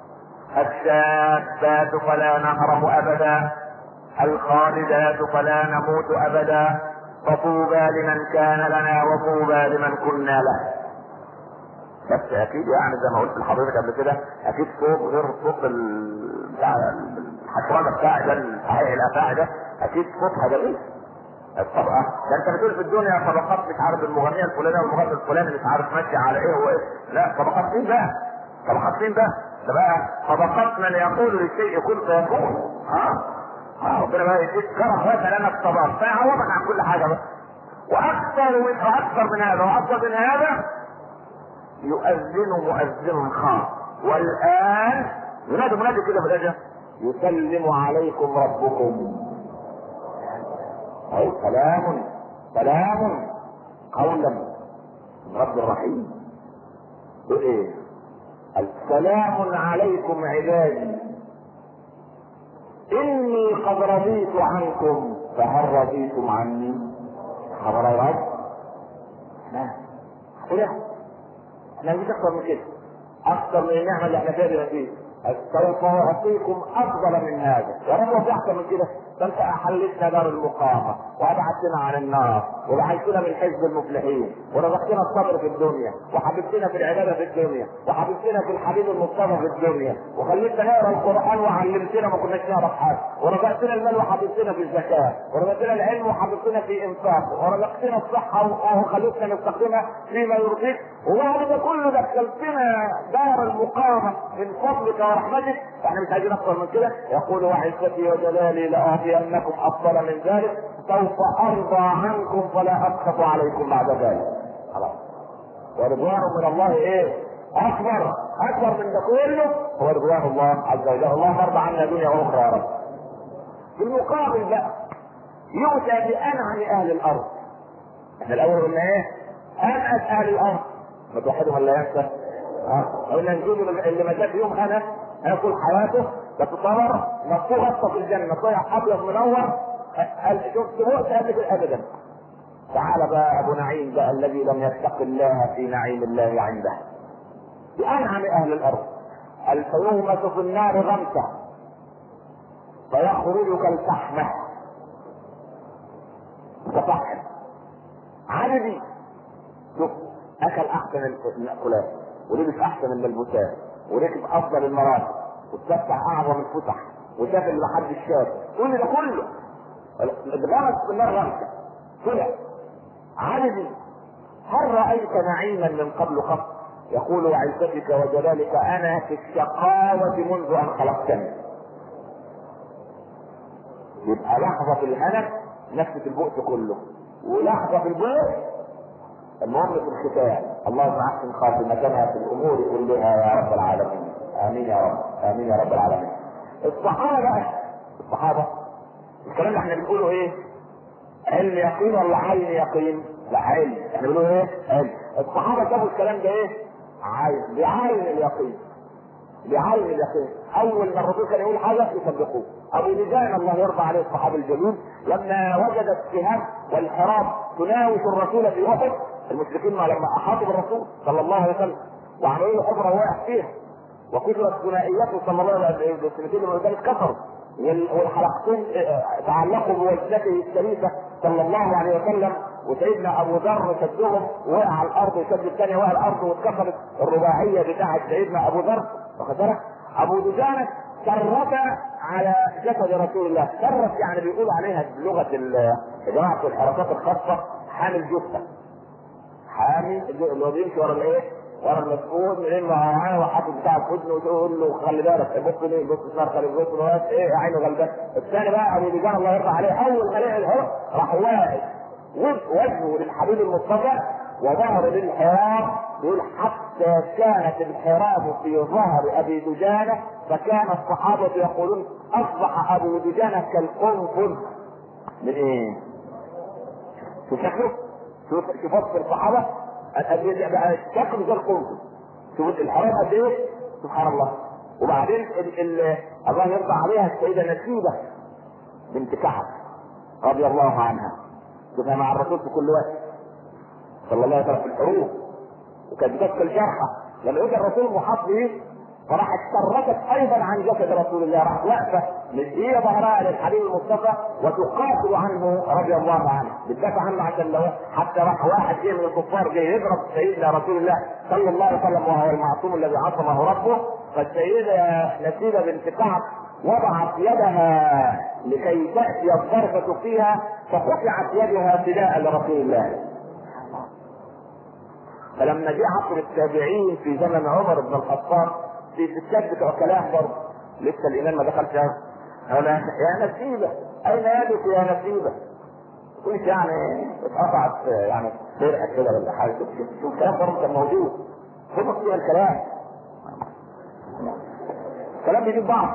الشابات فلا نهرم ابدا، الخالدات فلا نموت ابدا، فطوبى لمن كان لنا وطوبى لمن كنا له. بس اكيد يعني زي ما قلت لحضرتك قبل كده اكيد صوت غير صوت الحشرجه بتاعي ده الصحيح الافاعي ده اكيد صوتها جميل. الطبقه ده انت بتقول في الدنيا طبقات مش عارف المغنيه الفلانيه والمغني الفلاني مش عارف ماشي على ايه وايه. لا، طبقات مين بقى؟ طبقات مين بقى؟ ده بقى طبقات من يقول للشيء كن فيكون. ربنا بقى يديك كره واسع لنا الطبقات فيعوضك عن كل حاجه بقى. واكثر من هذا واكثر من هذا يؤذن مؤذن خاص. والان ينادي منادي كده بالرجاء يسلم عليكم ربكم. أي سلام سلام قولا من رب الرحيم. ايه السلام عليكم عبادي اني قد رضيت عنكم فهل رضيتم عني؟ خبر يا رب. احنا مش اكثر من كده، اكثر من النعمه اللي احنا فيها دلوقتي. سوف اعطيكم افضل من هذا. يا رب في احسن من كده. فانت احلتنا دار المقامه وابعدتنا عن النار وجعلتنا من حزب المفلحين ورزقتنا الصبر في الدنيا وحببتنا في العباده في الدنيا وحببتنا في الحبيب المصطفى في الدنيا وخليتنا نقرا القران وعلمتنا ما كناش نعرف حاجه ورزقتنا المال وحببتنا في الزكاه ورزقتنا العلم وحببتنا في انفاقه ورزقتنا الصحه وخليتنا نستخدمها فيما يرضيك. وبعد ده كله دخلتنا دار المقامه من فضلك ورحمتك. احنا مش عايزين اكثر من كده. يقول وعزتي وجلالي لاعطينكم افضل من ذلك سوف ارضى عنكم فلا اسخط عليكم بعد ذلك. خلاص. ورضوان من الله ايه؟ اكبر من ده كله هو رضوان الله عز وجل. الله ارضى عنا دنيا واخرى يا رب. في المقابل بقى يؤتى بانعم اهل الارض. احنا الاول قلنا ايه؟ انعم اهل الارض. ما توحدهم الا ينسى. قلنا نجيب اللي ما جاء يوم انا هياكل حياته بس طبعا مفتوح غطى في الجنه طلع ابيض منور. شفت مؤتى قبل كده ابدا. تعال بقى ابو نعيم بقى الذي لم يتق الله في نعيم الله عنده. بانعم اهل الارض. الفيومة في النار غمسه فيخرج كالفحمه كفحم. عددي شوف اكل احسن المأكولات ولبس احسن الملبوسات وركب افضل المراتب واتفتح اعظم الفسح وشاف اللي محدش شاف. كل ده كله اتغمس في النار غمسه طلع. عددي هل رايت نعيما من قبل قط؟ يقول وعزتك وجلالك انا في الشقاوه منذ ان خلقتني. يبقى لحظه في الهلك نفس البؤس كله ولحظه في البؤس المهم في الختام. اللهم احسن خاتمتنا في الامور كلها يا رب العالمين. امين يا رب. امين يا رب العالمين. الصحابه بقى الصحابه الكلام اللي احنا بنقوله ايه؟ علم يقين ولا عين يقين؟ لا علم. احنا بنقول ايه؟ علم. الصحابه شافوا الكلام ده ايه؟ عين. بعين اليقين. بعين اليقين. اول ما الرسول كان يقول حاجه يصدقوه. ابو دجانه الله يرضى عليه الصحابي الجليل لما وجد السهام والحراب تناوش الرسول في احد، المشركين لما احاطوا بالرسول صلى الله عليه وسلم وعملوا له حفره واقع فيها وكثرت ثنائيته صلى الله عليه وسلم، السنتين اللي ذلك كفروا والحلقتين تعلقوا بوجهته الشريفه صلى الله عليه وسلم، وسيدنا ابو ذر شدهم وقع على الارض وشد الثانيه وقع على الارض واتكسرت الرباعيه بتاعه سيدنا ابو ذر. واخد بالك؟ ابو دجانه كرت على جسد رسول الله، كرت يعني بيقولوا عليها بلغه جماعه الحركات الخاصه حامل جثه، حامي اللي هو بيمشي ورا الايه؟ ورا المسؤول من انه معاه وحاطط بتاع الحزن وتقول له خلي بالك بص ليه بص صار خلي بص له ايه عينه غلبان. الثاني بقى ابو دجان الله يرضى عليه اول ما لقى الهرب راح واقف وجهه للحبيب المصطفى وظهره للحراب، يقول حتى كانت الحراب في ظهر ابي دجانه فكان الصحابه يقولون اصبح ابو دجانه كالقنفذ من ايه؟ شوف شكله، شوف وصف الصحابه شكله زي القنفذ، شوف الحراب قد ايه سبحان الله. وبعدين الله يرضى عليها السيده نسيبه بنت كعب رضي الله عنها، كنا مع الرسول في كل وقت صلى الله عليه وسلم في الحروب وكانت بتدخل الجرحى، لما اجى الرسول محاط به فراحت تركت ايضا عن جسد رسول الله، راحت واقفه مديه ظهرها للحبيب المصطفى وتقاتل عنه رضي الله عنه، بتدافع عنه عشان لو حتى راح واحد جه من الكفار جاي يضرب سيدنا رسول الله صلى الله عليه وسلم وهو المعصوم الذي عصمه ربه، فالسيده نسيبه بنت كعب وضعت يدها لكي تأتي الضربة فيها فقطعت يدها فداء لرسول الله. فلما جاء عصر التابعين في زمن عمر بن الخطاب في ستات بتوع كلام برضه لسه الإمام ما دخلش هنا يا نسيبة أين يدك يا نسيبة؟ كنت يعني اتقطعت يعني فرقة كده ولا حاجة، شوف كلام برضه كان موجود خطط فيها الكلام، الكلام بيجيب بعض.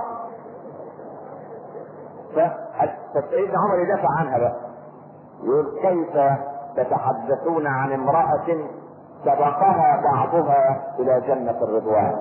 فسيدنا عمر يدافع عنها بقى يقول كيف تتحدثون عن امرأة سبقها بعضها الى جنة الرضوان؟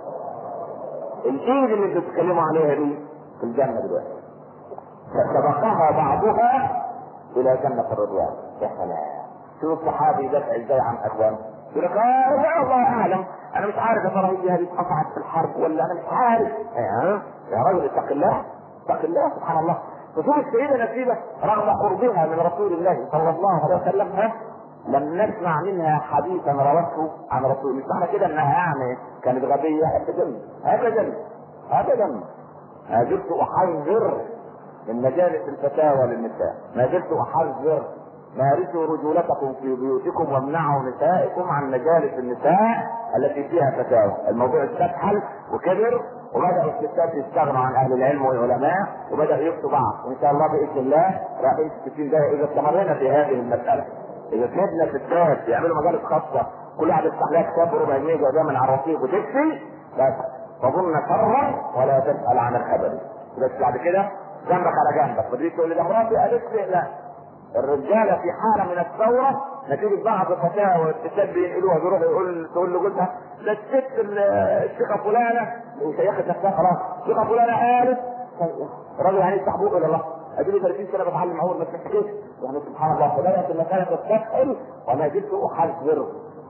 الايد اللي بتتكلموا عليها دي في الجنة دلوقتي سبقها بعضها الى جنة الرضوان. يا سلام، شوف الصحابي يدافع ازاي عن اخوانه، يقول لك لا الله اعلم انا مش عارف يا ترى هي هذه اتقطعت في الحرب ولا انا مش عارف. يا راجل اتق الله اتق الله سبحان الله. وشوف السيدة نسيبة رغم قربها من رسول الله صلى الله عليه وسلم لم نسمع منها حديثا روته عن رسول الله، مش معنى كده انها يعني كانت غبية ابدا ابدا ابدا. ما زلت احذر من مجالس الفتاوى للنساء، ما زلت احذر مارسوا رجولتكم في بيوتكم وامنعوا نسائكم عن مجالس النساء التي فيها فتاوى. الموضوع استفحل وكبر وبدأوا الستات يستغنوا عن اهل العلم والعلماء وبدأوا يفتوا بعض، وان شاء الله باذن الله رايحين في 60 دقيقة اذا استمرنا في هذه المسألة، اذا سيبنا ستات يعملوا مجالس خاصة كل واحد يفتح لها كتاب بربع جنيه جايبها من على الرصيف وتكفي بس تظن شرا ولا تسأل عن الخبر، بس بعد كده جنبك على جنبك ودي تقول لي ده مراتي قالت لي لا. الرجاله في حاله من الثوره نتيجه بعض الفتاوى والستات بينقلوها بيروح تقول لجوزها ده الست الشيخه فلانه وشيخه نفسها خلاص الشيخه فلانه قالت الراجل يعني يفتح بوقه الى الله اديني 30 سنه بتعلم اول ما تحكيش يعني سبحان الله. فبدات المساله تستفحل وما زلت احذر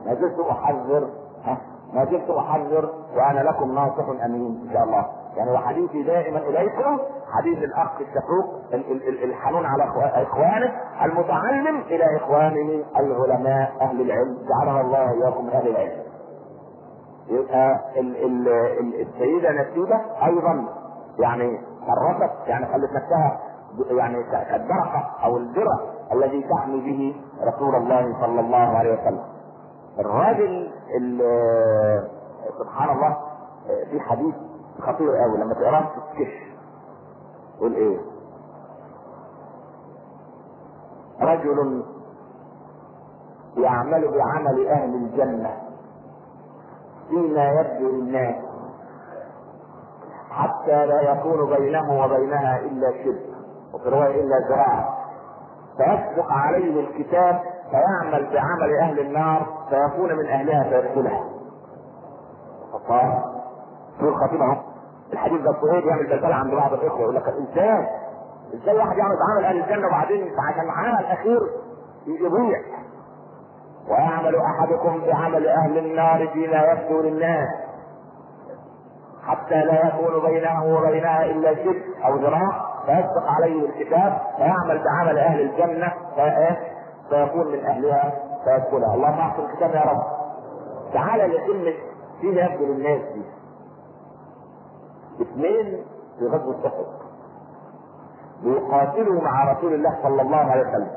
ما زلت احذر وانا لكم ناصح امين ان شاء الله يعني. وحديثي دائما اليكم حديث الاخ الشقوق الحنون على اخوانه المتعلم الى اخوانه العلماء اهل العلم جعلنا الله اياكم من اهل العلم. يبقى السيده نسيبه ايضا يعني حرصت يعني خلت نفسها يعني كالدرقه او الدرع الذي تحمي به رسول الله صلى الله عليه وسلم. الراجل سبحان الله في حديث خطير قوي لما تقراه تتكش يقول ايه؟ رجل يعمل بعمل اهل الجنة فيما يبدو للناس حتى لا يكون بينه وبينها الا شبر وفي رواية الا ذراع فيسبق عليه الكتاب فيعمل بعمل اهل النار فيكون من اهلها فيدخلها. فقال في الخطيب اهو الحديث ده الصهيب يعمل بلبله عند بعض الاخوه يقول لك الانسان ازاي واحد يعمل عمل اهل الجنه وبعدين عشان العمل الاخير يضيع. ويعمل احدكم بعمل اهل النار فيما يبدو للناس حتى لا يكون بينه وبينها الا شبر او ذراع فيسبق عليه الكتاب فيعمل بعمل اهل الجنه فيكون من اهلها فيدخلها. اللهم احسن الكتاب يا رب. تعالى لكلمه فيما يبدو للناس دي. اثنين في غزوه احد بيقاتلوا مع رسول الله صلى الله عليه وسلم.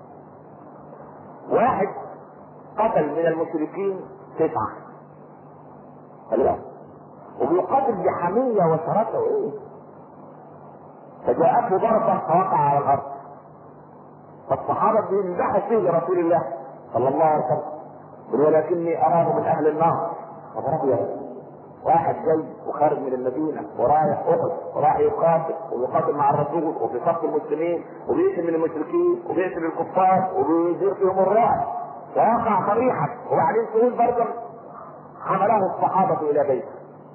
واحد قتل من المشركين 9 وبيقاتل بحمية وشراسة وايه فجاءته ضربة فوقع على الارض فالصحابة بيمدحوا فيه لرسول الله صلى الله عليه وسلم ولكني اراه من اهل النار. واحد جاي وخارج من المدينة ورايح احد ورايح يقاتل ويقاتل مع الرسول وفي صف المسلمين وبيقتل من المشركين وبيقتل الكفار وبيزير فيهم الرعب ويقع صريحا وبعدين تقول برضه حمله الصحابة الى بيته.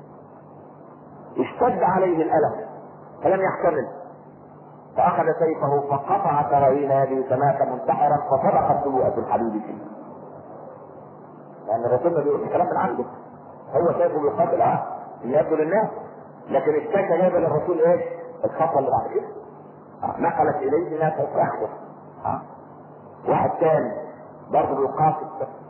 اشتد عليه الالم فلم يحتمل فاخذ سيفه فقطع كراوين يده فمات منتحرا فصدقت نبوءة الحبيب فيه. لان الرسول بيقول الكلام من عنده هو سيفه بيقاتل ان يبدو للناس لكن الشاكة جايبه للرسول ايه؟ الخطوه اللي بعد كده نقلت اليه ما سوف يحدث. واحد ثاني برضه بيقاتل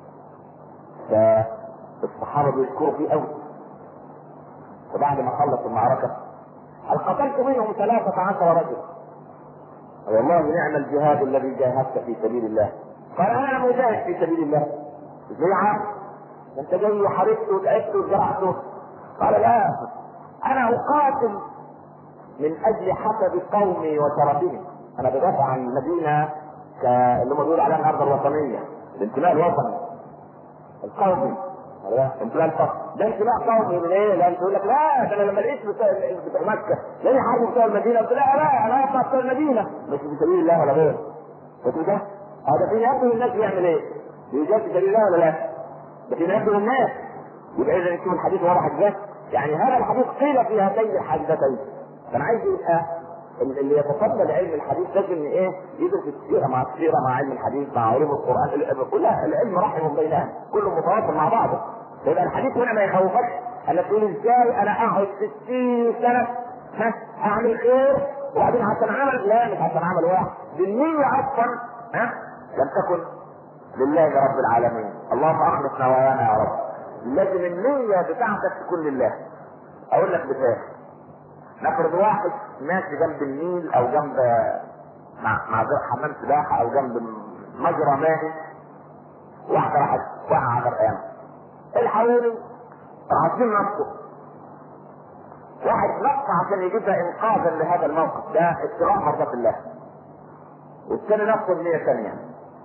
فالصحابه بيشكروا فيه قوي وبعد ما خلص المعركه قال قتلت منهم 13 رجل والله نعم الجهاد الذي جاهدت في سبيل الله. قال انا مجاهد في سبيل الله. ازاي يا عم انت جاي وحاربت وتعبت وزرعت؟ قال لا انا اقاتل من اجل حسب قومي وشرفهم. انا بدافع عن المدينه اللي هم بيقولوا عليها الارض الوطنيه الانتماء الوطني القومي انتماء الفخر ده انتماء قومي من ايه؟ لان تقول لك لا ده انا لما لقيت بتوع مكه ليه حاربوا بتوع المدينه؟ قلت لا انا اطلع بتوع المدينه مش في سبيل الله ولا غيره. قلت ده هذا في يبدو الناس بيعمل ايه؟ بيجاهد في سبيل الله ولا لا؟ ده في يبدو الناس. يبقى اذا نشوف الحديث واضح ازاي. يعني هذا الحديث قيل في هاتين الحادثتين. فانا عايز يبقى اللي يتصدى لعلم الحديث لازم ايه؟ يدرس السيره مع علم الحديث مع علوم القران كلها العلم رحم بينها كله متواصل مع بعضه. يبقى الحديث هنا ما يخوفكش انك تقول ازاي انا اقعد 60 سنه اعمل خير وبعدين عشان عمل لا مش عشان عمل واحد بالنية اصلا لم تكن لله رب العالمين. اللهم اخلص نوايانا يا رب. لازم النية بتاعتك تكون لله. اقول لك مثال نفرض واحد ماشي جنب النيل او جنب مع حمام سباحه او جنب مجرى مائي واحده راحت وقع غرقانه الحقوني عاطين نفسه واحد نفسه عشان يجيبها انقاذا لهذا الموقف ده ابتغاء مرضات الله والثاني نفسه بنيه ثانيه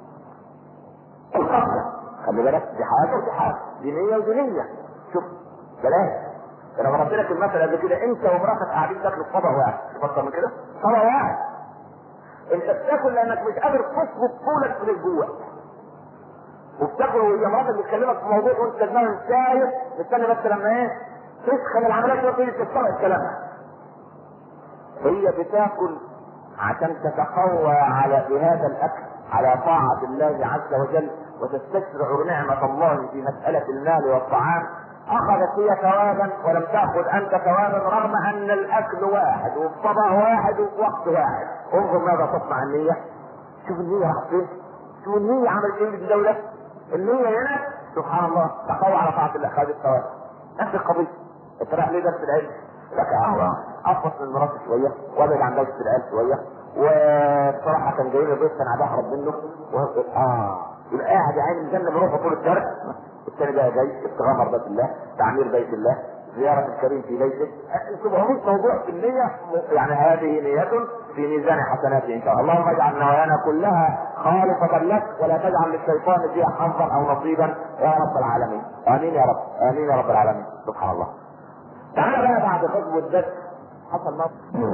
القصه خلي بالك دي حاجه ودي حاجه دي نيه ودي نيه. شوف بلاش انا ضربت لك المثل قبل كده انت ومراتك قاعدين تاكلوا في طبق واحد تفكر من كده طبق واحد انت بتاكل لانك مش قادر تصبر طولك من الجوع وبتاكل وهي مراتك بتكلمك في موضوع وانت دماغك سايب مستني بس لما ايه تسخن العمليات وتيجي تستوعب كلامها. هي بتاكل عشان تتقوى على بهذا الاكل على طاعه الله عز وجل وتستشعر نعمه الله في مساله المال والطعام. اخذت هي ثوابا ولم تاخذ انت ثوابا رغم ان الاكل واحد والطبق واحد ووقت واحد. انظر ماذا تصنع النيه. شوف النيه راح فين. شوف النيه عملت ايه في الدوله. النيه هنا سبحان الله تقوى على طاعه الله خذ الثواب. نفس القضيه انت رايح ليه درس العلم لك اقص من مراتي شويه وابعد عن درس العلم شويه وبصراحه كان جاي لي ضيف انا بهرب منه يبقى قاعد يا عيني الجنه بروحه طول الدرس. الثاني بقى جاي ابتغاء مرضات الله تعمير بيت الله زيارة الكريم في بيته. انتم هموت موضوع في النية يعني هذه نية في ميزان حسناته ان شاء الله. اللهم اجعل نوايانا كلها خالصة لك ولا تجعل للشيطان فيها حظا او نصيبا يا رب العالمين. امين يا رب امين يا رب العالمين. سبحان الله. تعال بقى بعد غزوة بدر حصل موقف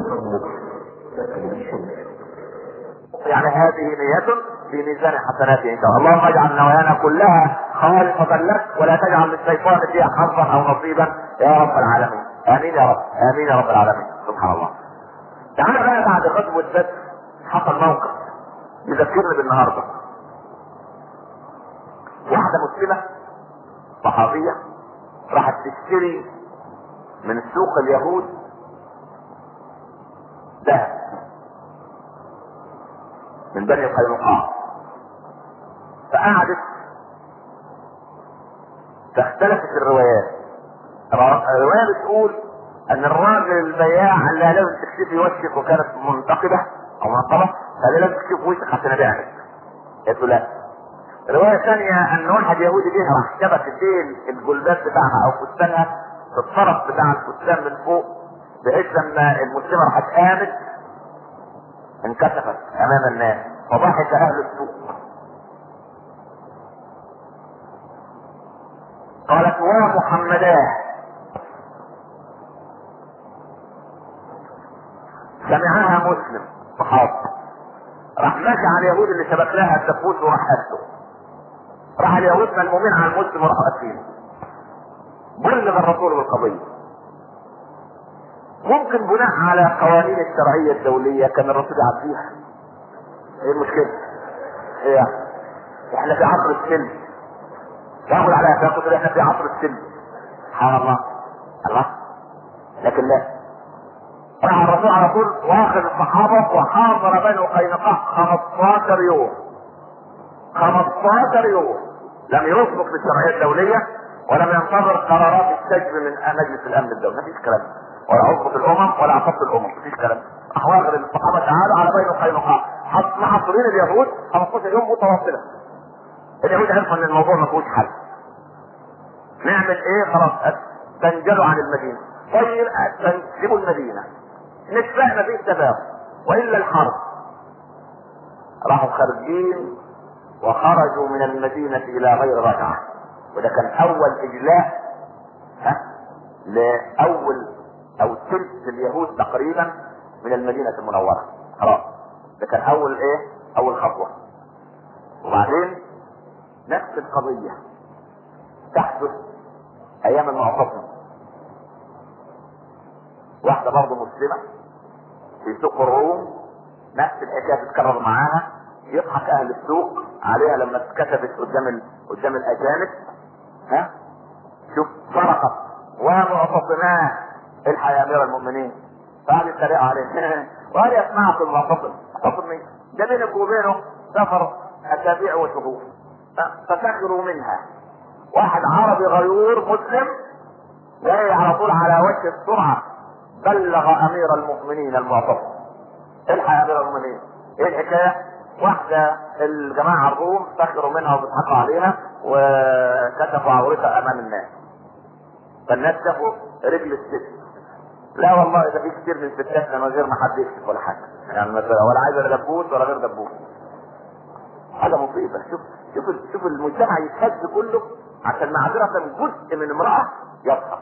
يعني هذه نية في ميزان حسناته ان شاء الله. اللهم اجعل نوايانا كلها قال فضلت ولا تجعل للشيطان فيها حظا او نصيبا يا رب العالمين. امين يا رب، امين يا رب العالمين. سبحان الله. تعالى بقى بعد غزوة بدر حصل موقف يذكرني بالنهارده. واحدة مسلمة صحابية راحت تشتري من سوق اليهود ذهب من بني قينقاع، فقعدت فاختلفت الروايات. الرواية بتقول ان الراجل البياع قال لها لازم تكشفي وشك، وكانت منتقبة او منقبة، قال لازم تكشفي وشك عشان ابيعك. قالت له لا. رواية ثانية ان واحد يهودي جه راح شبك بين الجلدات بتاعها او فستانها في الطرف بتاع الفستان من فوق، بحيث لما المسلمة راحت قامت انكشفت امام الناس فضحك اهل السوق. قالت ومحمداه سمعها مسلم صحابي، راح ماشي على اليهود اللي شبك لها الدبوس وراح قتله. راح اليهود ملمومين على المسلم وراحوا قاتلينه. بلغ الرسول بالقضيه. ممكن بناء على قوانين الشرعيه الدوليه كان الرسول يعديها. ايه المشكله؟ ايه احنا في عصر السلم، تاخد عليها تاخد احنا في عصر السلم. سبحان الله. الله. لكن لا، راح الرسول على طول واخذ الصحابه وحاضر بني قينقاع 15 يوم. 15 يوم لم يسبق بالشرعيه الدوليه ولم ينتظر قرارات السجن من مجلس الامن الدولي. مفيش كلام، ولا عصبة الامم ولا عصبة الامم، مفيش كلام. احواغر الصحابه تعالوا على بني قينقاع محصورين اليهود 15 يوم متواصله. اليهود عرفوا ان الموضوع ما فيهوش حل. نعمل ايه؟ خلاص تنجلوا عن المدينه. طيب تنسبوا المدينه، نسبقنا في التباب والا الحرب. راحوا خارجين وخرجوا من المدينة الى غير رجعة، وده كان اول اجلاء لاول او ثلث اليهود تقريبا من المدينة المنورة. خلاص ده كان اول ايه؟ اول خطوة. وبعدين نفس القضية تحدث ايام المعتصم. واحدة برضه مسلمة في سوق الروم، نفس الحكاية تتكرر معاها. يضحك اهل السوق عليها لما اتكتبت قدام الاجانب. شوف سرقت ومعتصماه الحق يا امير المؤمنين. فقعدوا يتريقوا عليه وقال يسمعك المعتصم. معتصم مين؟ ده بينك وبينه سفر اسابيع وشهور، فسخروا منها. واحد عربي غيور مسلم جاي على طول على وجه السرعه بلغ امير المؤمنين المعتصم. الحق يا امير المؤمنين، ايه الحكايه؟ واحدة الجماعة الروم سخروا منها وبيضحكوا عليها وكشفوا عورتها امام الناس، فالناس شافوا رجل الست. لا والله ده في كتير من ستاتنا من غير ما حد يكشف ولا حاجة، يعني ولا عايزة دبوس ولا غير دبوس. هذا مصيبة. شوف المجتمع يتهز كله عشان معذرة جزء من امرأة يظهر.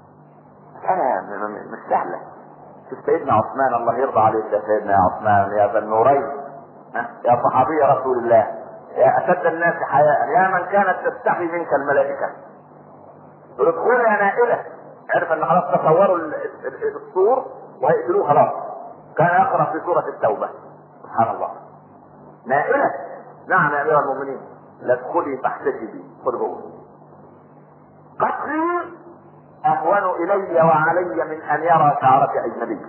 مش سهلة. شوف سيدنا عثمان الله يرضى عليك يا سيدنا يا عثمان يا ذا النورين، يا صحابي رسول الله، يا اشد الناس حياء، يا من كانت تستحي منك الملائكه. ادخلوا يا نائله. عرف ان خلاص تصوروا الصور ويقتلوه خلاص. كان يقرا في سوره التوبه. سبحان الله. نائله. نعم يا امير المؤمنين، لا ادخلي فاحتجبي. خذ جوه. قتلي اهون الي وعلي من ان يرى شعرك اجنبي.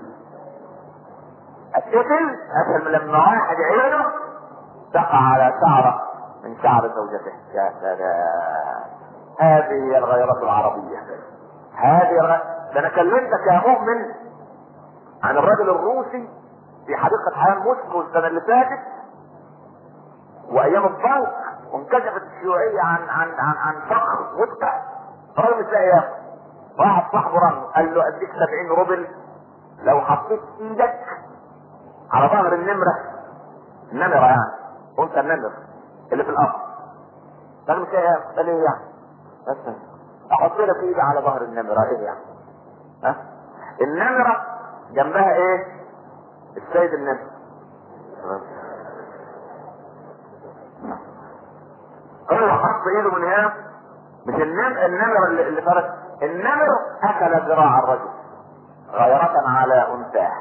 القتل اسهل من لما واحد عينه تقع على شعره من شعر زوجته. يا سلام، هذه هي الغيرة العربية. ده انا كلمتك يا مؤمن عن الرجل الروسي في حديقة حيوان موسكو السنة اللي فاتت وايام الضوء، وانكشفت الشيوعية عن فخر وسكة. رجل مش لاقي ياكل. واحد صاحبه رن قال له اديك 70 روبل لو حطيت ايدك على ظهر النمرة يعني قلت النمر اللي في الارض. قال مش ايه؟ قال ايه يعني؟ بس احط لك ايدي على ظهر النمرة. ايه يعني؟ النمرة جنبها ايه؟ السيد النمر. هو حط ايده من هنا، مش النمر اللي فرق، النمر اكل ذراع الرجل غيرة على انثاه.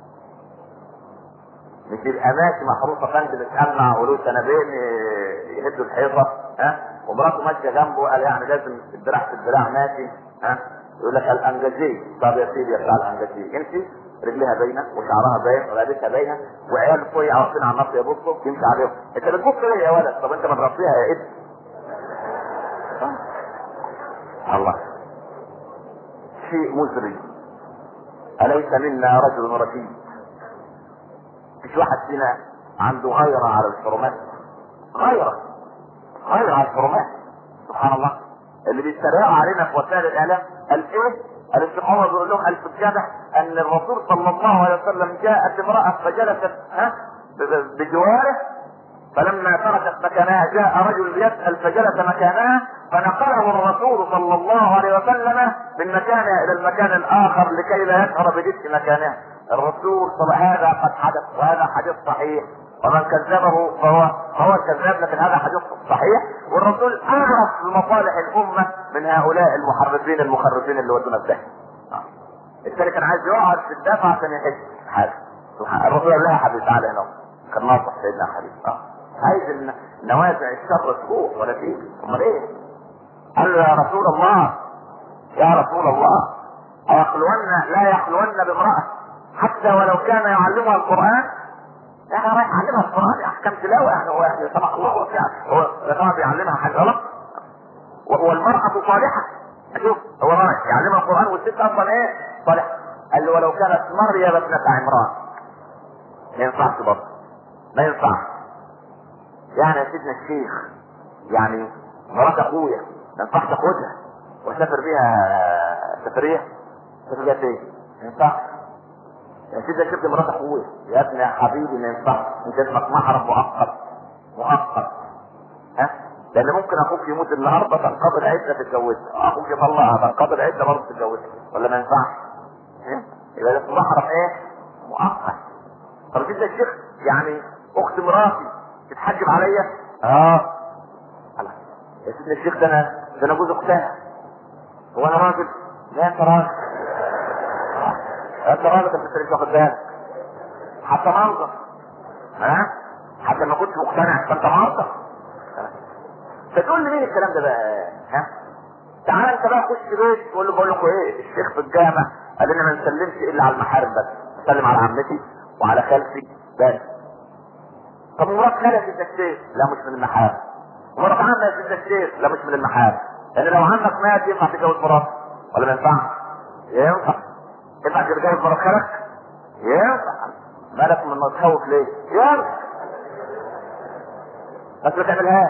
مش يبقى ماشي محروسه فند بتسمع ولو سنبين يهدوا الحيطه، ومراته ماشيه جنبه، قال يعني لازم الدراع في الدراع ماشي، يقول لك الانجازيه. طب يا سيدي يا بتاع الانجازيه، انت رجليها باينه وشعرها باين ورقبتها باينه وعيال فوق واقفين على النص يبصوا تمشي عليهم، انت بتبص ليه يا ولد؟ طب انت ما تربيها يا ابني. الله، شيء مزري. أليس منا رجل رشيد؟ مش واحد فينا عنده غيرة على الحرمات؟ غيرة على الحرمات. سبحان الله، اللي بيتريقوا علينا في وسائل الاعلام قال ايه؟ قال الشيخ عمر بيقول لهم الف الجدع ان الرسول صلى الله عليه وسلم جاءت امرأة فجلست بجواره، فلما تركت مكانها جاء رجل يسأل فجلس مكانها، فنقله الرسول صلى الله عليه وسلم من مكانها الى المكان الاخر لكي لا يشعر بجد مكانها. الرسول صلى هذا قد حدث، وهذا حديث صحيح، ومن كذبه فهو كذاب، لكن هذا حديث صحيح، والرسول اعرف بمصالح الامه من هؤلاء المحرفين المخرفين اللي ودونا في ده. الثاني كان عايز يقعد في الدافع عشان يحس حاجه. الرسول قال لها حبيبي تعالى هنا، كان ناصح سيدنا حبيبي عايز نوازع الشر تروح ولا تيجي، امال ايه؟ قال له يا رسول الله، يا رسول الله، لا يخلون بامرأة حتى ولو كان يعلمها القرآن. يعني رايح يعلمها القرآن احكام تلاوة، يعني هو يعني سمع الله وسعه، هو طبعا بيعلمها حاجة غلط. والمرأة صالحة، شوف هو رايح يعلمها القرآن والست اصلا ايه؟ صالحة. قال له ولو كانت مريم ابنة عمران ما ينفعش برضه، ما ينفعش. يعني يا سيدنا الشيخ، يعني مرات اخويا ما ينفعش اخدها واسافر بيها سفريه؟ سافر بيها فين؟ ما ينفعش يا سيدنا. شفت مرات اخويا يا ابني يا حبيبي ما ينفعش، انت اسمك محرم مؤقت، لان ممكن اخوك يموت النهارده تنقضي العده تتجوزها، اخوك يطلعها تنقضي العده برضه تتجوزها، ولا ما ينفعش؟ يبقى ده محرم ايه؟ مؤقت. طب سيدنا الشيخ يعني اخت مراتي تتحجب عليا؟ يا سيدنا الشيخ ده انا جوز اختها، هو انا راجل؟ لا انت راجل، انت مش واخد بالك، حتى منظر، حتى ما كنتش مقتنع فانت منظر. فتقول لي مين الكلام ده بقى؟ تعال انت بقى خش بيت تقول له بقول لكم ايه، الشيخ في الجامع قال لنا ما نسلمش الا على المحارم بس، نسلم على عمتي وعلى خالتي بس. طب مرات خالة سيدنا الشيخ؟ لا مش من المحارم. مرات عمك يا سيدنا الشيخ؟ لا مش من المحارم. لان لو عمك مات ينفع تتجوز مرات ولا ما ينفعش؟ ينفع. ينفع تتجوز مرات خالك؟ ينفع. مالك من تخوف ليه؟ ينفع بس ما تعملهاش.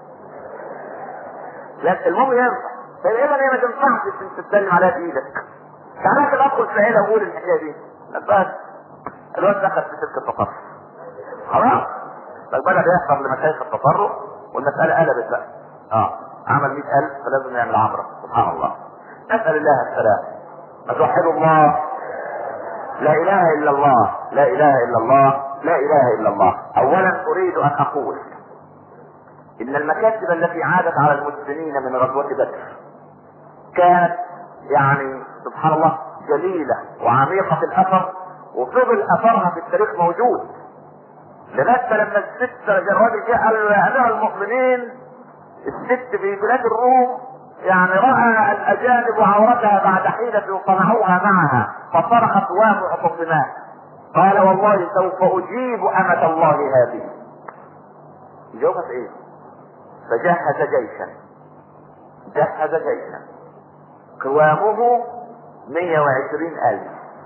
لا المهم ينفع. فاذا هي ما تنفعش تتسلم عليها بايدك. تعالى كده ادخل في عيله واقول الحكايه دي بس الواد دخل في سلك التطرف خلاص، بس بدأ يحضر لمشايخ التطرف والمسألة قلبت بقى. عمل 100,000 فلازم يعمل عمرة. سبحان الله، نسأل الله السلام. ما توحدوا الله، لا اله الا الله، لا اله الا الله، لا اله الا الله. اولا اريد ان اقول ان المكاسب التي عادت على المسلمين من غزوة بدر كانت يعني سبحان الله جليلة وعميقة الاثر، وفضل اثرها في التاريخ موجود. لذلك لما الست الراجل جاء قال له يا امير المؤمنين، الست في بلاد الروم يعني راى الاجانب عورتها بعد حيلة صنعوها معها فصرخت ومعتصمات، قال والله سوف اجيب امة الله هذه. جاوبت ايه؟ فجهز جيشا قوامه 120,000.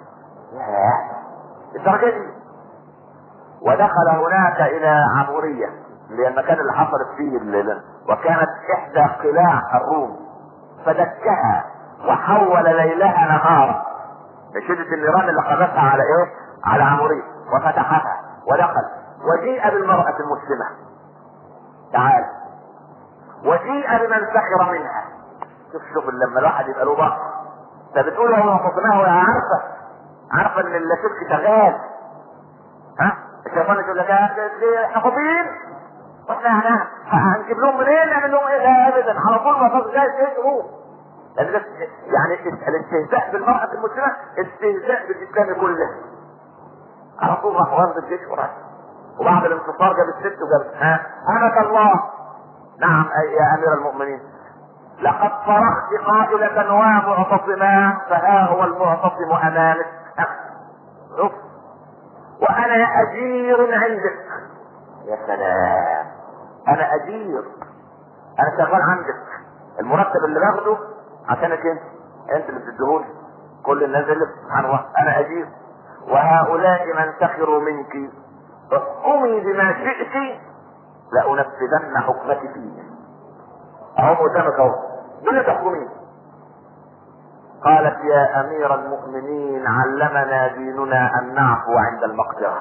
الدرجة دي. ودخل هناك الى عمورية اللي هي المكان اللي حصلت فيه الليلة، وكانت احدى قلاع الروم، فدكها وحول ليلها نهارا بشدة النيران اللي قذفها على ايه؟ على عمورية، وفتحها ودخل. وجيء بالمرأة المسلمة، تعال، وجيء بمن سخر منها. شوف لما الواحد يبقى له بحر، انت بتقول هو معتصمها وهي عارفة ان الشرك شغال. الشيطان يقول لك احنا فاضيين واحنا هنجيب لهم منين؟ نعمل لهم ايه؟ لا ابدا، على طول ما فاز جاي يجروا. يعني الاستهزاء بالمرأة المسلمة استهزاء بالاسلام كله. على طول راح واخد الجيش وراه، وبعد الانتصار جاب الست وجاب أمة الله. نعم يا امير المؤمنين، لقد صرخت قائلة ومعتصما، فها هو المعتصم امامك. شوف، وانا اجير عندك. يا سلام، انا اجير، انا شغال عندك، المرتب اللي باخده عشانك انت اللي بتديهولي، كل الناس اللي سبحان الله، انا اجير. وهؤلاء من سخروا منك، احكمي بما شئت لأنفذن حكمك فيه. اهو قدامك اهو، دول تحكمين. قالت يا امير المؤمنين علمنا ديننا ان نعفو عند المقدرة.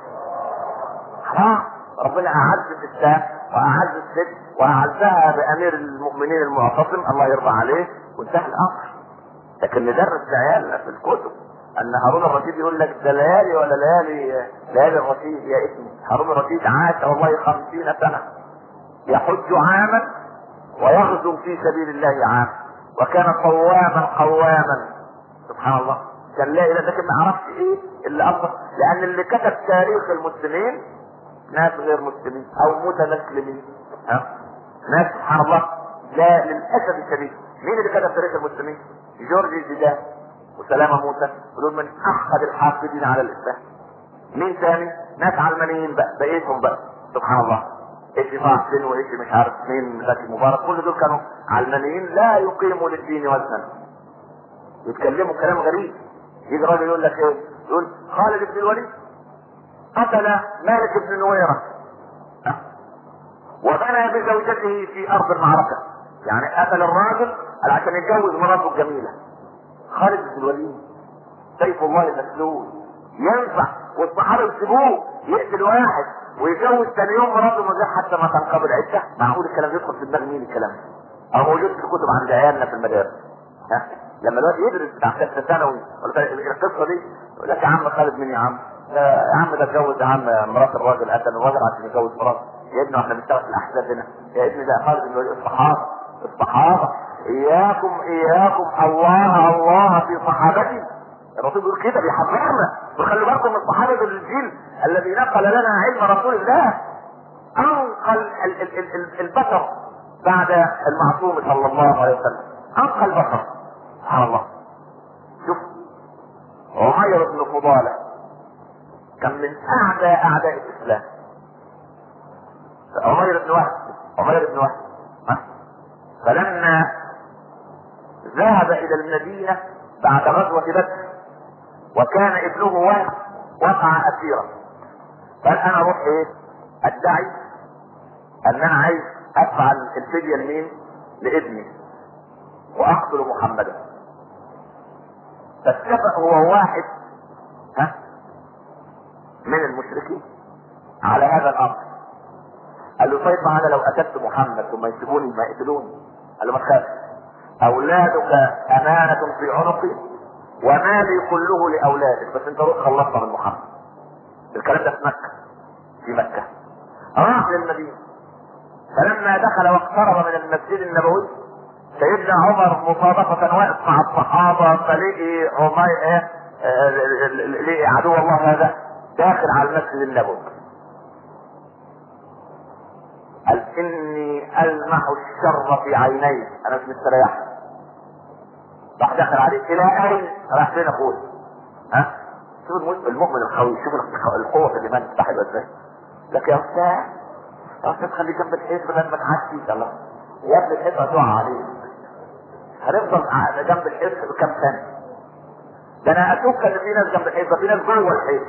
ربنا اعز الاسلام واعز الست واعزها بامير المؤمنين المعتصم الله يرضى عليه، وانتهى الامر. لكن ندرس لعيالنا في الكتب ان هارون الرشيد يقول لك ده ليالي ولا ليالي الرشيد يا ابني. هارون الرشيد عاش والله 50 سنة يحج عاما ويغزو في سبيل الله عام، وكان قواما قواما سبحان الله. كان لا اله، لكن ما عرفش ايه اللي اصلا، لان اللي كتب تاريخ المسلمين ناس غير مسلمين او متمسلمين. ناس سبحان الله، لا للاسف الشديد. مين اللي كتب تاريخ المسلمين؟ جورج زيدان وسلامة موسى، دول من احد الحافظين على الاسلام. مين ثاني؟ ناس علمانيين بقى، بقيتهم بقى سبحان الله، ايش طه حسين وايش مش عارف مين زكي مبارك، كل دول كانوا علمانيين لا يقيموا للدين وزنا، يتكلموا كلام غريب. يجي راجل يقول لك ايه؟ يقول خالد بن الوليد قتل مالك بن نويرة وبنى بزوجته في ارض المعركة. يعني قتل الراجل عشان يتجوز مراته الجميلة. خالد بن الوليد سيف الله المسلول، ينفع والصحابة يسيبوه يقتل واحد ويتجوز ثاني يوم مراته من غير حتى ما تنقضي العدة؟ معقول الكلام يدخل في دماغ مين الكلام؟ او موجود في الكتب عند عيالنا في المدارس. لما الواد يدرس بتاع ثالثه ثانوي ولا القصه دي يقول لك يا عم خالد مين يا عم؟ يا عم ده اتجوز يا عم مرات الراجل، قتل الراجل عشان يتجوز مراته. يا ابني احنا بنشتغل في الاحزاب هنا يا ابني، ده خالد بن الوليد. الصحابه اياكم الله في صحابتي. الرسول بيقول كده بيحذرنا، وخلوا بالكم من صحابه الجيل الذي نقل لنا علم رسول الله، انقل البشر بعد المعصوم صلى الله عليه وسلم، انقل البشر سبحان الله. شوف عمير بن فضالة كان من اعداء الاسلام. عمير بن وهب فلما ذهب الى المدينة بعد غزوة بدر وكان ابنه وهب وقع اسيرا، قال انا اروح ايه ادعي ان انا عايز ادفع الفدية لمين؟ لابني واقتل محمدا. فاتفق هو واحد من المشركين على هذا الامر. قال له طيب انا لو قتلت محمد ثم يسيبوني ما يقتلوني؟ قال له ما تخافش، اولادك امانة في عنقي ومالي كله لاولادك، بس انت روح خلصنا من محمد. الكلام ده في مكة. راح للمدينة، فلما دخل واقترب من المسجد النبوي سيدنا عمر مصادفة واقف مع الصحابة، فلقي عمير لقي عدو الله هذا داخل على المسجد النبوي. قال اني المح الشر في عيني، انا مش مستريح. راح دخل عليه الى اين؟ راح فين اخوي؟ شوف المؤمن القوي، شوف القوة في الايمان بتاعها ازاي. لك يا استاذ خلي جنب الحيط لغايه ما تعدي. الله يا ابني الحيط هتقع عليك، هنفضل جنب الحيط بكام سنة؟ ده انا اشوف ان في ناس جنب الحيط، في ناس جوه الحيط.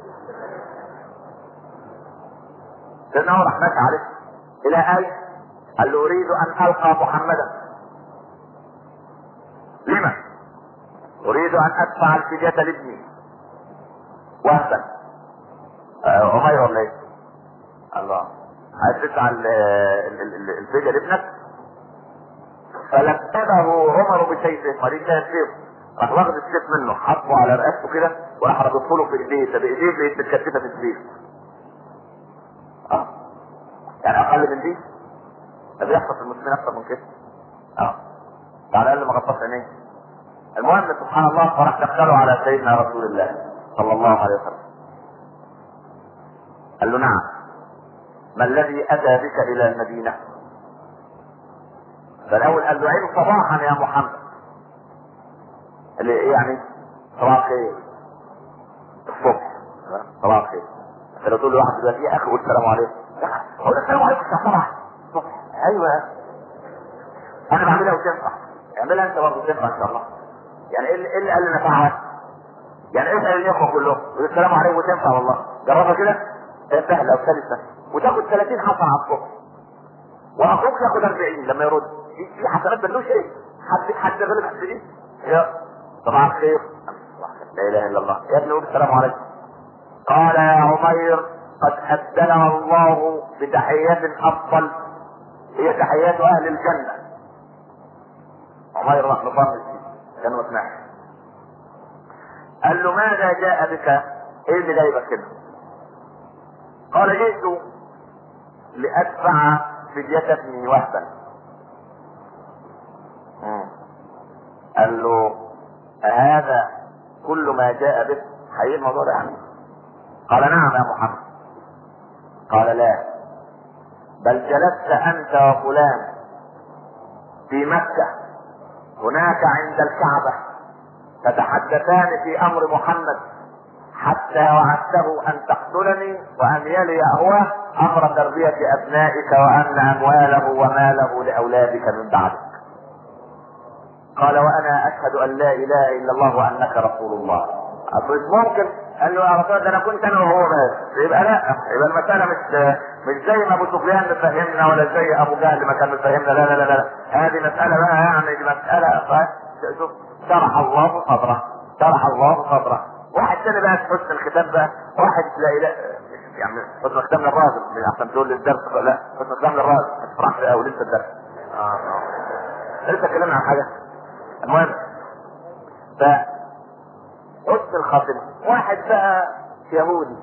لانه راح ماشي عليه الى اين؟ قال له اريد ان القى محمدا. لما؟ اريد ان ادفع الفدية لابني وهبا. عمير ولا ايه؟ الله عايز تدفع الفدية لابنك؟ فلبسه عمر بسيفه، مريض كان سيف، راح واخد السيف منه حطه على رقبته كده وراح ربطه له في ايديه، فبايديه بقت متكتفه في السيف. يعني اقل من دي ده بيحصل في المسلمين اكثر من كده. على الاقل ما غطاش عينيه. المهم سبحان الله، فراح دخلوا على سيدنا رسول الله صلى الله عليه وسلم. قال له نعم، ما الذي اتى بك الى المدينه؟ فالاول قال له عين صباحا يا محمد. قال لي ايه يعني؟ صباح خير، الصبح صباح خير. انت لو تقول لواحد دلوقتي يا اخي قول السلام عليكم، قول السلام عليكم الساعه 7 الصبح. ايوه انا بعملها وتنفع، اعملها انت برضه تنفع ان شاء الله. يعني ايه اللي قال لنا فعل؟ يعني اسال الاخوه كلهم قول السلام عليكم وتنفع والله. جربها كده، سهله وسلسه، وتاخد 30 حسنه على الصبح، واخوك ياخد 40 لما يرد. في حسنات ملوش ايه، حد غلط في ايه؟ يا صباح الخير، لا اله الا الله، يا ابني قول السلام عليكم. قال يا عمير قد ابدلنا الله بتحيات افضل، هي تحيات اهل الجنه. عمير راح مطمن كان وسمعه. قال له ماذا جاء بك؟ ايه اللي جايبك كده؟ قال جئت لادفع فدية ابني وهبا. قال له هذا كل ما جاء به؟ حقيقي الموضوع ده يعني؟ قال نعم يا محمد. قال لا، بل جلست انت وفلان في مكة هناك عند الكعبة تتحدثان في امر محمد حتى وعدته ان تقتلني وان يلي هو امر تربية ابنائك وان امواله وماله لاولادك من بعدك. قال وانا اشهد ان لا اله الا الله وانك رسول الله. اصل ممكن قال له يا رسول الله انا كنت انا وهو بس، يبقى لا، يبقى المساله مش زي ما ابو سفيان مفهمنا ولا زي ابو جهل ما كان مفهمنا. لا لا لا لا، هذه مساله بقى، يعني دي مساله شوف شرح الله صدره، شرح الله صدره. واحد تاني بقى في حسن الختام بقى، واحد لا اله يعني حسن الختام للراجل عشان تقول لي الدرس، لا حسن الختام للراجل ما تفرحش قوي لسه الدرس. لسه اتكلمنا عن حاجه. المهم حسن الخاتمة. واحد بقى يهودي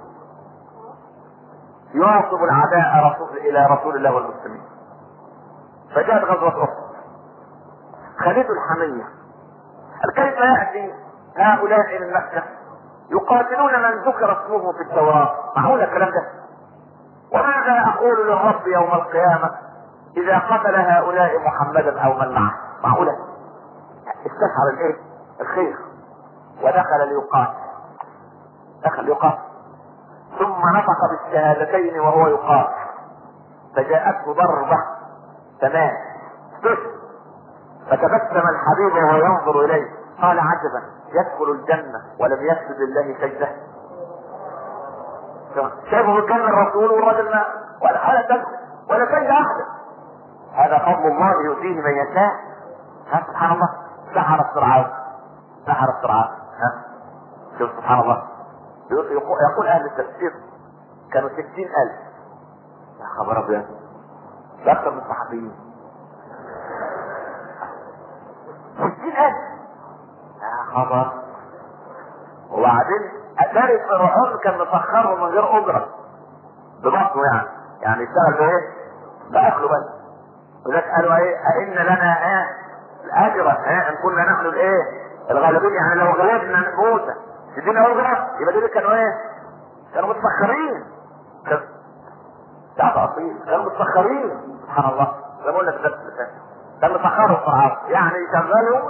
يواصب العداء الى رسول الله والمسلمين، فجاءت غزوة أحد خليته الحمية. كيف يأتي هؤلاء من مكة يقاتلون من ذكر اسمه في التوراة؟ معقول الكلام ده؟ وماذا أقول للرب يوم القيامة إذا قتل هؤلاء محمدا أو من معه؟ معقولة؟ استشعر الايه؟ الخير ودخل ليقاتل، دخل يقاتل، ثم نطق بالشهادتين وهو يقاتل، فجاءته ضربة تمام فتبسم الحبيب وهو ينظر اليه قال عجبا يدخل الجنة ولم يسجد لله سجدة. شايفه في الجنة الرسول والرجل ما ولا حالة تدخل ولا سجدة واحدة. هذا فضل الله يؤتيه من يشاء. سبحان الله، سحر الصرعات، سحر الصرعات. شوف سبحان الله، يقول اهل التفسير كانوا 60,000. يا خبر ابيض، اكثر من الصحابيين. 60,000 يا خبر. وبعدين اتاري فرعون كان مسخرهم من غير اجره ببطنه، يعني يشتغل بايه؟ باكله بس. وذلك قالوا ايه؟ ائن لنا الاجر ان كنا نحن الايه؟ الغالبين. يعني لو غلبنا موسى تدينا اجره، يبقى دول كانوا ايه؟ كانوا متسخرين. شعب اصيل كانوا متسخرين. سبحان الله، زي ما بقول لك الدرس اللي فات كانوا مسخروا الصحابه، يعني يشغلوا.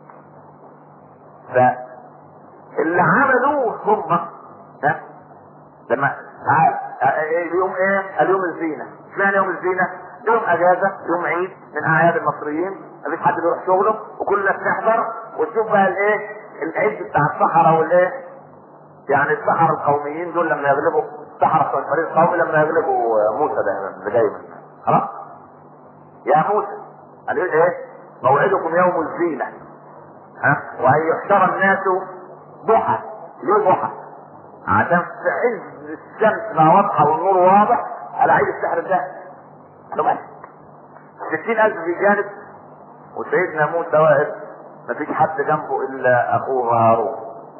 فاللي عملوه هم لما اليوم ايه؟ اليوم الزينه. اشمعنى يوم الزينه؟ يوم اجازه، يوم عيد من اعياد المصريين، مفيش حد بيروح شغله وكلنا بنحضر وتشوف بقى الايه؟ العيد بتاع الصحراء والايه؟ يعني السحرة القوميين دول لما يغلبوا السحرة بتوع الفريق القومي لما يغلبوا موسى ده اللي جاي منه، خلاص يا موسى قال ايه؟ موعدكم يوم الزينة، وان يحشر الناس ضحى. ليه ضحى؟ عشان في عز الشمس ما واضحة والنور واضح على عيد السحر ده. قالوا بس 60,000 في جانب وسيدنا موسى واقف مفيش حد جنبه الا اخوه هارون.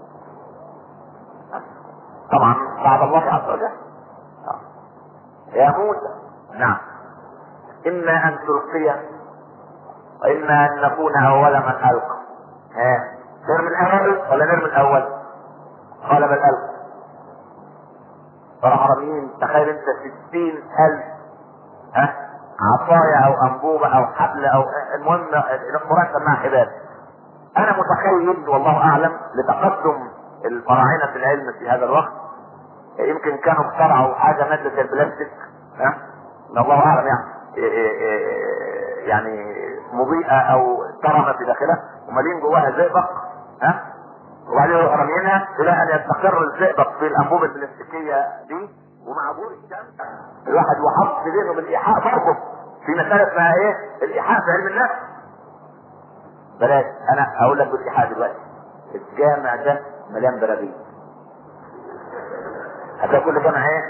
طبعا بعد الله عز وجل. يا موسى، نعم اما ان تلقي واما ان نكون اول من القى. نرمي الاول ولا نرمي الاول؟ قال بل القى. فراح راميين. تخيل انت 60,000 عصاية او انبوبة او حبل او المهم القرآن سماها حبال. انا متخيل والله اعلم لتقدم الفراعنة في العلم في هذا الوقت، يمكن كانوا اخترعوا حاجة مادة البلاستيك الله اعلم يعني مضيئة او ترمة في داخلها ومالين جواها زئبق وبعدين رمينها الى ان يستقر الزئبق في الانبوبة البلاستيكية دي ومع ضوء الشمس الواحد يحط في ذهنه بالايحاء برضه في مسألة اسمها ايه؟ الايحاء في علم النفس. بلاش انا اقول لك بالايحاء دلوقتي. الجامع ده مليان براغيث. هتلاقي كل جامع ايه؟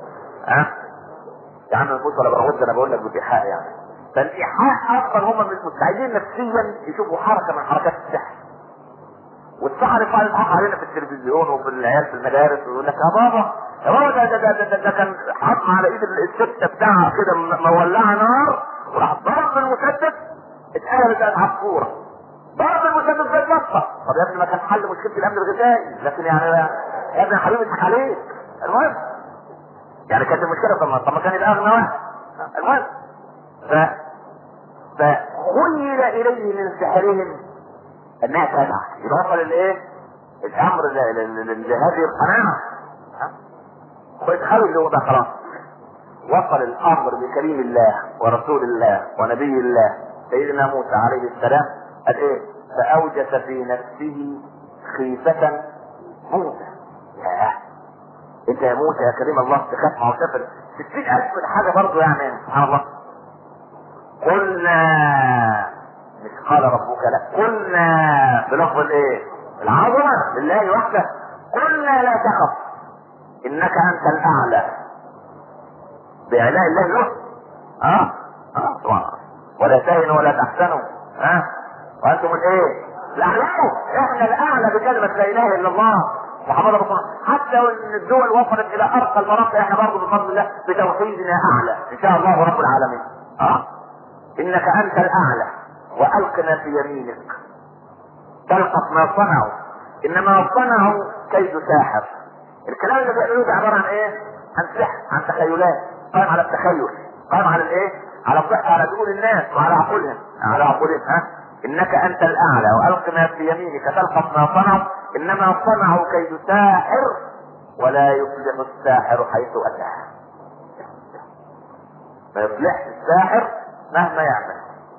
يا عم الفوت ولا برغوث، انا بقول لك بالايحاء يعني. فالايحاء اصلا هم مش مستعدين نفسيا يشوفوا حركة من حركات السحر. والسحر يضحك علينا في التلفزيون وفي العيال في المدارس ويقول لك يا بابا يا بابا ده كان حاطم على ايد الستة بتاعها كده مولعة نار وراح ضرب المسدس اتقلبت بقت عصفورة. ضرب المسدس زي البطة. طب يا ابني ما كان حل مشكلة الامن الغذائي، لكن يعني يا ابني يا حبيبي اضحك عليك. المهم يعني كانت المشكلة طب ما كان يبقى اغنى واحد. المهم فخيل اليه من سحرهم انها تدعى. يبقى وصل الايه؟ الامر لهذه القناعة. ويتخيل اللي هو ده خلاص وصل الامر بكريم الله ورسول الله ونبي الله سيدنا موسى عليه السلام. قال ايه؟ فاوجس في نفسه خيفة موسى. انت يا موسى يا كريم الله تخاف مع سفر 60,000 من حاجة برضه يعني سبحان الله. قلنا مش قال ربك لا قلنا بلفظ الايه؟ العظمة لله وحده. قلنا لا تخف انك انت الاعلى باعلاء الله له. ولا تهنوا ولا تحزنوا وانتم الايه؟ الاعلى. احنا الاعلى بكلمة لا اله الا الله محمد رسول الله. حتى وان الدول وصلت الى ارقى المناطق احنا برضه بفضل الله بتوحيدنا اعلى ان شاء الله رب العالمين. انك انت الاعلى والقنا في يمينك تلقف ما صنعوا انما صنعوا كيد ساحر. الكلام اللي بيعملوه ده عبارة عن ايه؟ عن سحر، عن تخيلات، قائم على التخيل، قائم على الايه؟ على الضحك على دول الناس وعلى عقولهم انك انت الاعلى والق ما في يمينك تلقف ما صنعوا انما صنعوا كيد ساحر ولا يفلح الساحر حيث اتى. ما يفلحش الساحر مهما يعمل.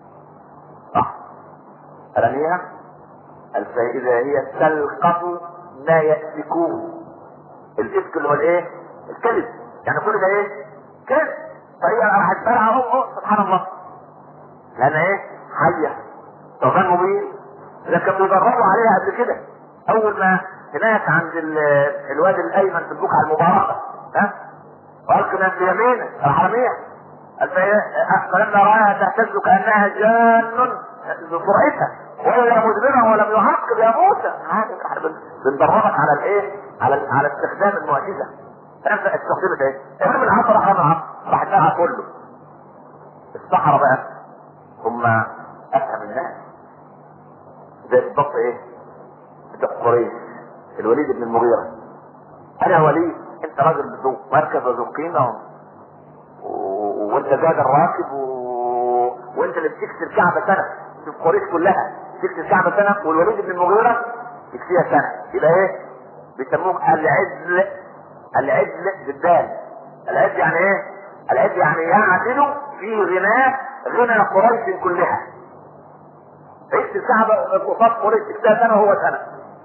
رميها فاذا هي تلقف ما يأفكون. الافك اللي هو الايه؟ الكذب. يعني كل ده ايه؟ كذب. فهي راحت ترعى سبحان الله لان ايه؟ حية طغان مبين. لكن بيدربوا عليها قبل كده اول ما هناك عند الوادي الايمن في البقعة المباركة والقنا في يمينه الحرمية فلما رآها تهتز كأنها جان بسرعتها ولا مدبرة ولم يعقب يا موسى. بندربك على الايه؟ على استخدام المعجزة. فنبدأ استخدمت ايه؟ ارمي العصر راح تلعب كله. الصحراء بقى هم افهم الناس زي بالضبط ايه؟ بتوع قريش الوليد بن المغيرة. انا وليد انت راجل بذوق مركز وذو قيمة وانت زاد الراكب وانت اللي بتكسر الكعبة سنة في قريش كلها تكسر الكعبة سنة والوليد بن المغيرة يكسيها سنة. يبقى ايه؟ بيسموه العدل بالدال. العدل يعني ايه؟ العدل يعني يعدل في غنى قريش كلها. يكسر الكعبة قصاد قريش تكسيها سنة وهو سنة.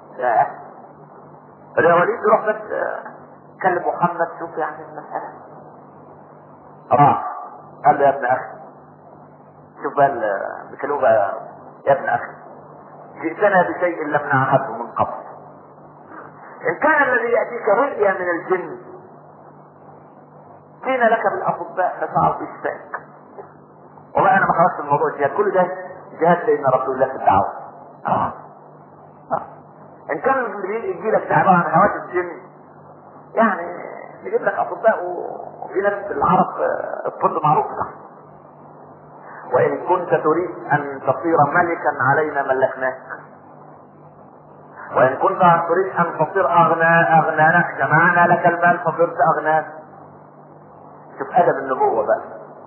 فالوليد يروح بس كلم محمد شوف يعني المسألة. قال له يا ابن اخي شوف بقى بكلمه بقى يا ابن اخي جئتنا بشيء لم نعهده من قبل. ان كان الذي يأتيك رؤيا من الجن جينا لك بالاطباء نسعى في شفائك. والله انا ما خرجت من موضوع الجهاد كل ده جهاد سيدنا رسول الله في الدعوه. ان كان اللي يجي لك عباره عن هوات الجن يعني نجيب لك اطباء وفي ناس في العرب الطب معروف صح وان كنت تريد ان تصير ملكا علينا ملكناك، وان كنت تريد ان تصير اغنانا جمعنا لك المال فصرت اغنانا. شوف ادب النبوة بقى،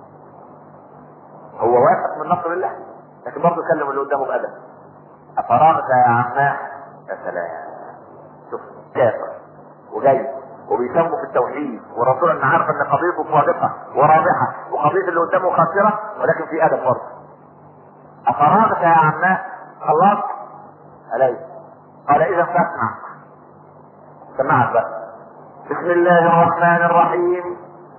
هو واثق من نصر الله لكن برضه كلم اللي قدامه بادب. افراغت يا عماه؟ يا سلام، شوف كافر وجاي وبيسموا في التوحيد والرسول ان عارف ان قضيته صادقه ورابحه وقضيه اللي قدامه خاسره، ولكن في ادب برضه. افراغت يا عماه؟ خلاص علي. قال اذا فاسمع. سمعت بقى. بسم الله الرحمن الرحيم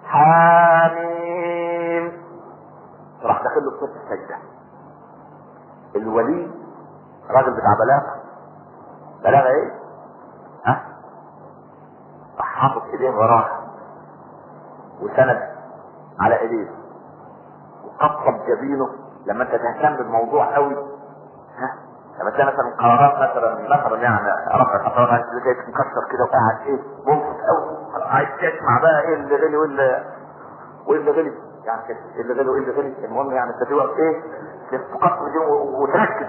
حاميم. راح داخل له بصوت السجده. الولي راجل بتاع بلاغه ايه؟ ها؟ راح حاطط ايديه وراه وسند على ايديه وقطب جبينه. لما انت تهتم بالموضوع قوي، ها، لما تلاقي مثلا قرارات مثلا يعني رفع قرارات زي مكسر كده وقاعد ايه منصف قوي، عايز تسمع بقى ايه اللي غلي واللي غلي يعني كده، ايه اللي غلي وايه اللي غلي، المهم يعني انت توقف ايه تقطب دي وتركز.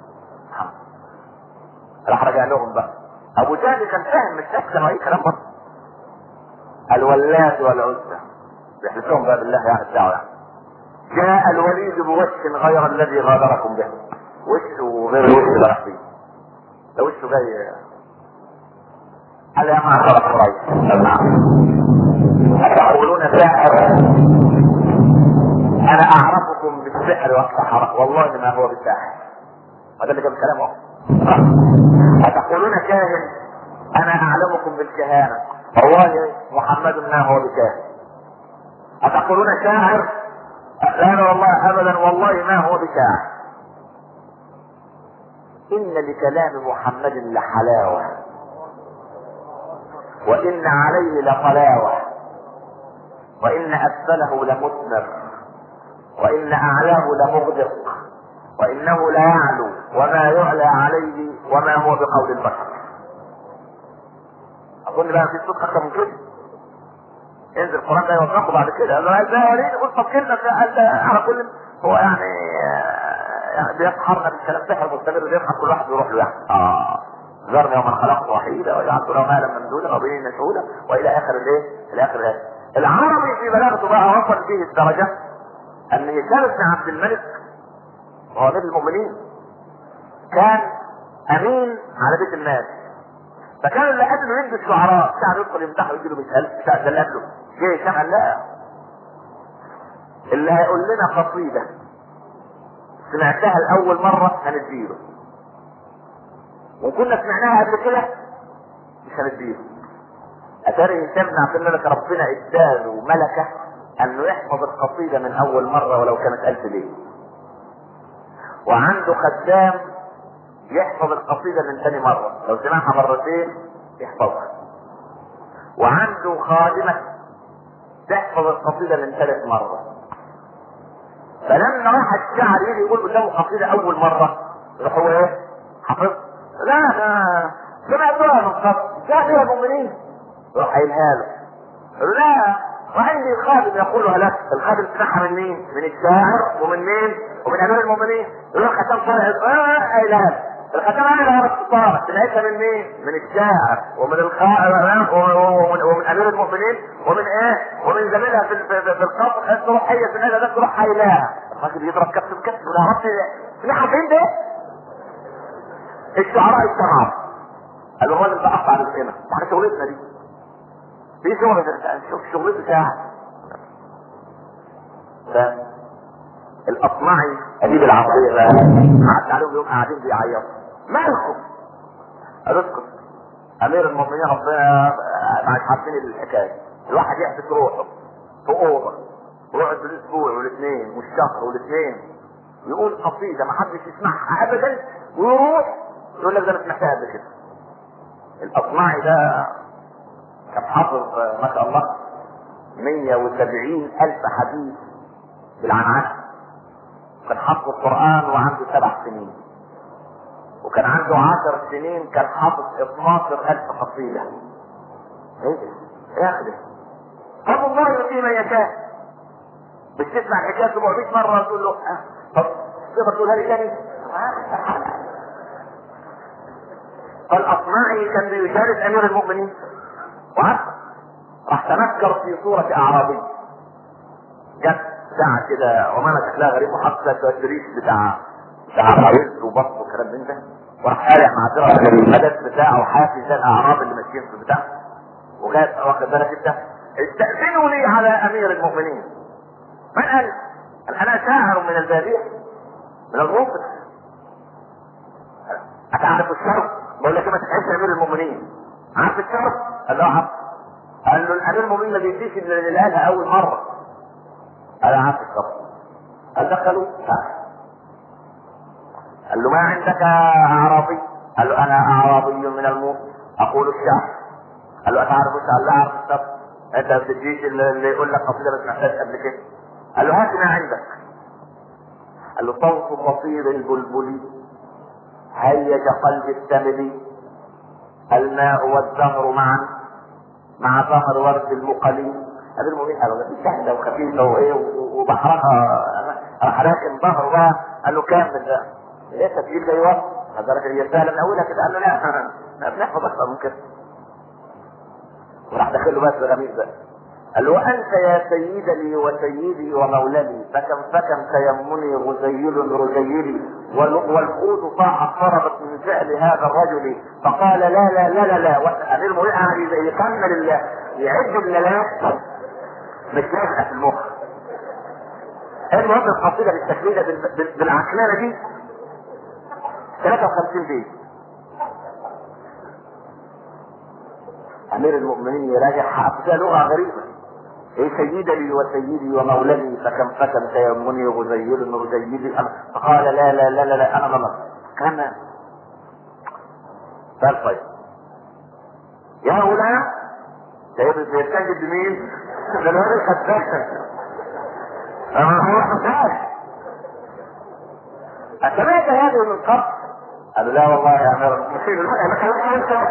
راح رجع لهم بقى. ابو جهل كان فاهم مش هيكتب اي كلام برضه. الولاد والعزى بيحلفهم بقى بالله يعني الدعوه يعني. جاء الوليد بوجه غير الذي غادركم به، وشه غير وشه راح فيه، ده وشه جاي. قال يا معشر قريش أتقولون ساحر؟ انا اعرفكم بالسحر والسحرة، والله ما هو بالساحر. هذا اللي جاب الكلام اهو. أتقولون كاهن؟ انا اعلمكم بالكهانة، والله محمد ما هو بكاهن. أتقولون شاعر؟ لا والله ابدا، والله ما هو بشاعر. ان لكلام محمد لحلاوة وان عليه لطلاوة وان اسفله لمثمر وان اعلاه لمغدق وانه لا يعلو وما يعلى عليه وما هو بقول البشر. اظن بقى في صوت اكثر من كده. انزل القرآن ده يوثقه بعد كده. قال له ازاي وليد قلت طب كلمة على كل هو يعني بيسحرنا بالكلام سحر مستمر بيسحر كل واحد يروح له يعني. ذرني ومن خلقت وحيدا وجعلت له مالا ممدودا وبنين مشهودا والى اخر الايه؟ الى اخر الايه. العربي في بلاغته بقى وصل به الدرجة ان هشام بن عبد الملك هو امير المؤمنين كان امين على بيت الناس، فكان اللي قبله يدي الشعراء شعر يدخل يمدحه يديله 100,000 شعر. ده اللي قبله جه هشام قال لا، اللي هيقول لنا قصيدة سمعتها لأول مرة هنديله، وكنا سمعناها قبل كده مش هنديله. اتاري هشام بن عبد الملك ربنا اداله ملكة انه يحفظ القصيدة من اول مرة ولو كانت 1000 ليلة، وعنده خدام يحفظ القصيدة من ثاني مرة لو سمعها مرتين يحفظها، وعنده خادمة تحفظ القصيدة من ثالث مرة. فلما واحد شاعر يجي يقول قدامه قصيدة اول مرة يروح هو ايه؟ حفظ؟ لا سمعتوها من قبل يا المؤمنين، يروح قايلها له. لا وعندي خادم يقولها لك. الخادم سمعها من مين؟ من الشاعر ومن مين؟ ومن امير المؤمنين. يروح ختام صالح قايلها له. الختام على الصالح سمعتها من مين؟ من الشاعر ومن ومن امير المؤمنين ومن ايه؟ ومن زميلها في القصر. تروح هي سمعتها ده تروح قايلها. الراجل يضرب كف بكف ولا عرفت سمعها فين ده؟ الشعراء اجتمعوا قالوا هو اللي بتقطع رزقنا، احنا شغلتنا دي شغل. شوف شغلته ساعة. الاصمعي اديب العربية بقى قعدت عليهم يوم قاعدين بيعيطوا مالكم؟ قالوا اسكت امير المؤمنين ربنا مش عارفين الحكاية. الواحد يحبس روحه في اوضه ويقعد بالاسبوع والاثنين والشهر والاثنين يقول قصيدة ما حدش يسمعها ابدا ويروح يقول لك ده انا سمعتها قبل كده. الاصمعي ده كان حافظ ما شاء الله 170,000 حديث بالعنعنة، كان حافظ القرآن وعنده 7 سنين، وكان عنده 10 سنين كان حافظ 12,000 قصيدة. ايه ده؟ يا اخي ده فضل الله يؤتيه من يشاء. بتسمع الحكايه 700 مره تقول له طب تقدر تقولها لي تاني؟ فالاصمعي كان بيشارك امير المؤمنين وعارف، راح تنكر في صوره اعرابي، جت ساعه كده ومانا شكلها غريب وحط لها شويه ريش بتاع رز وبط وكلام من ده، وراح قالع معذره المدد بتاعه وحافي زي الاعراب اللي ماشيين في البتاع، وجات واخد بالك انت استأذنوا لي على امير المؤمنين. من قال؟ انا شاعر من الباديه من الغوص. اتعرف الشرط؟ بقول لك ما تتعبش امير المؤمنين. عارف الشرط؟ قال له عارف. قال له الامير المؤمنين ما بيديش اللي قالها اول مره. قال عارف الشرط. قال دخلوا قال له ما عندك اعرابي؟ قال له انا اعرابي من الموت اقول الشعر. قال له اتعرف الشعر؟ لا اعرف الشرط. انت ما بتديش اللي يقول لك قصيده بس محتاج قبل كده. قال له هات ما عندك. قال له صوت قصير البلبل هيج قلب السمل، الماء والزهر معا مع ظهر ورد المقلي. هذه المؤمنين قالوا دي سهله وخفيفه وايه وبحرها راح راكن ظهره بقى. قال له كام من ده؟ ايه التسجيل ده يوقف؟ حضرتك هي سهله من اولها كده. قال له لا بنحفظ اكثر من كده. وراح داخل له بقى في الغميق ده. قال له انت يا سيد لي وسيدي ومولدي فكم تيمني غزيل رجيلي والخوض طاعة خربت من فعل هذا الرجل. فقال لا امير المؤمنين قاعد يكمل يعد اللالات مش نافع في المخ. المهم القصيدة بالتكليدة بالعكنانة دي 53 بيت. امير المؤمنين يراجع حق فيها لغة غريبة. ايه سيد لي وسيدي ومولدي فكم تيمني غزيل رجيلي. فقال لا انا غلط كمان. طيب يا غلام بيتجد بمين؟ ده الواد الخدام. انا هو حساس. أسمعت هذه من قبل؟ قال لا والله يا امير المؤمنين انا كلمت انت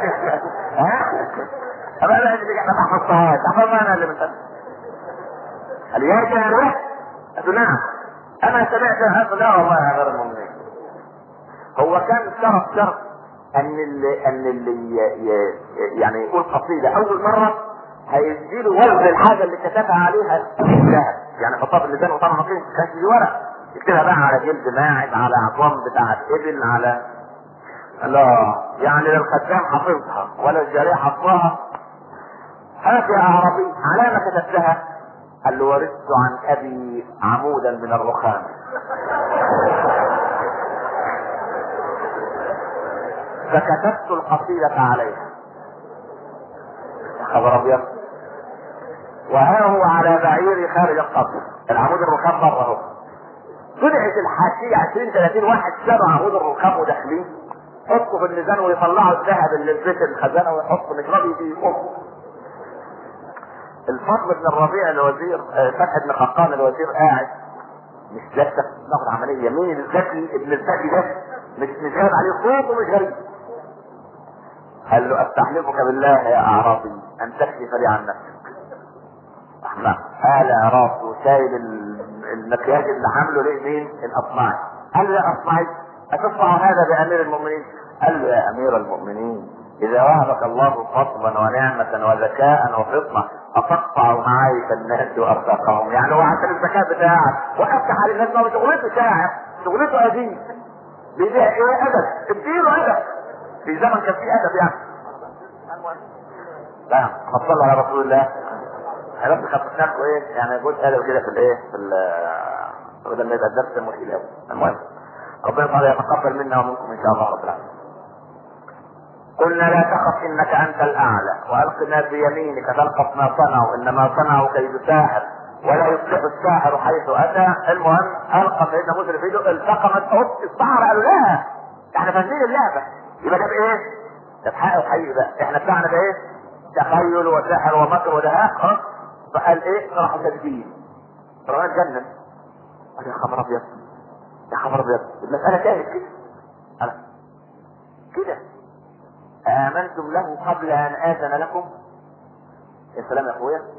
انا لا ادري احنا ما حفظتهاش حفظنا اللي من قبل. قال يا جارح؟ قال نعم انا سمعت هذا. لا والله يا امير المؤمنين. هو كان شرط ان اللي يعني يقول قصيده اول مره هيديله وزن الحاجه اللي كتبها عليها ذهب، يعني حطها في اللسان وطبعا ما كانش دي ورق، يكتبها بقى على جلد ماعز على عظام بتاعت ابل على لا يعني لا الخدام حافظها ولا الجاريه حافظها. هات يا اعرابي على ما كتبتها؟ قال له ورثت عن ابي عمودا من الرخام فكتبت القصيدة عليها. خبر ابيض. وها هو على بعيري خارج القصر، العمود الرخام بره اهو. طلعت الحاشية 20-30 واحد شالوا عمود الرخام وداخلين يحطوا في الميزان ويطلعوا الذهب اللي في بيت الخزانة ويحطوا مش راضي يقوم. الفضل بن الربيع الوزير فتح بن خقان الوزير قاعد مش لسه ناخد عملية مين الذكي ابن الذكي ده مش غير عليه صوت ومش غريب. قال له استحلفك بالله يا اعرابي ان تكشف لي عن نفسك. احنا قال اعرابي وشايل المكياج اللي عامله ليه مين؟ الاصمعي. قال له يا اصمعي اتصنع هذا بامير المؤمنين؟ قال له يا امير المؤمنين اذا وهبك الله فضلا ونعمة وذكاء وفطنة فتقطع معايش الناس وارزاقهم. يعني هو عشان الذكاء بتاعك وافتح على الناس ما شغلته شاعر شغلته اديب بيبيع ايه؟ ادب. اديله ادب في زمن كان فيه ادب يعني. لا صلى على رسول الله. احنا بس خططنا لكم ايه يعني جزء ادب كده في الايه في بدل ما يبقى الدرس مثير قوي. المهم ربنا تعالى يتقبل منا ومنكم ان شاء الله رب العالمين. قلنا لا تخف انك انت الاعلى والق ما بيمينك تلقف ما صنعوا انما صنعوا كيد ساحر ولا يفلح الساحر حيث اتى. المهم القى سيدنا موسى في ايده التقمت السحر قالوا لا احنا فاهمين اللعبه يبقى ده بايه؟ ده بحق حقيقي بقى احنا بتاعنا ده ايه؟ تخيل وسحر ومكر ودهاء. خلاص فقال ايه؟ راحوا تسجيل راح اتجنن. قال يا خبر ابيض يا خبر ابيض المساله كانت كده انا كده آمنتم له قبل أن آذن لكم. يا سلام يا أخويا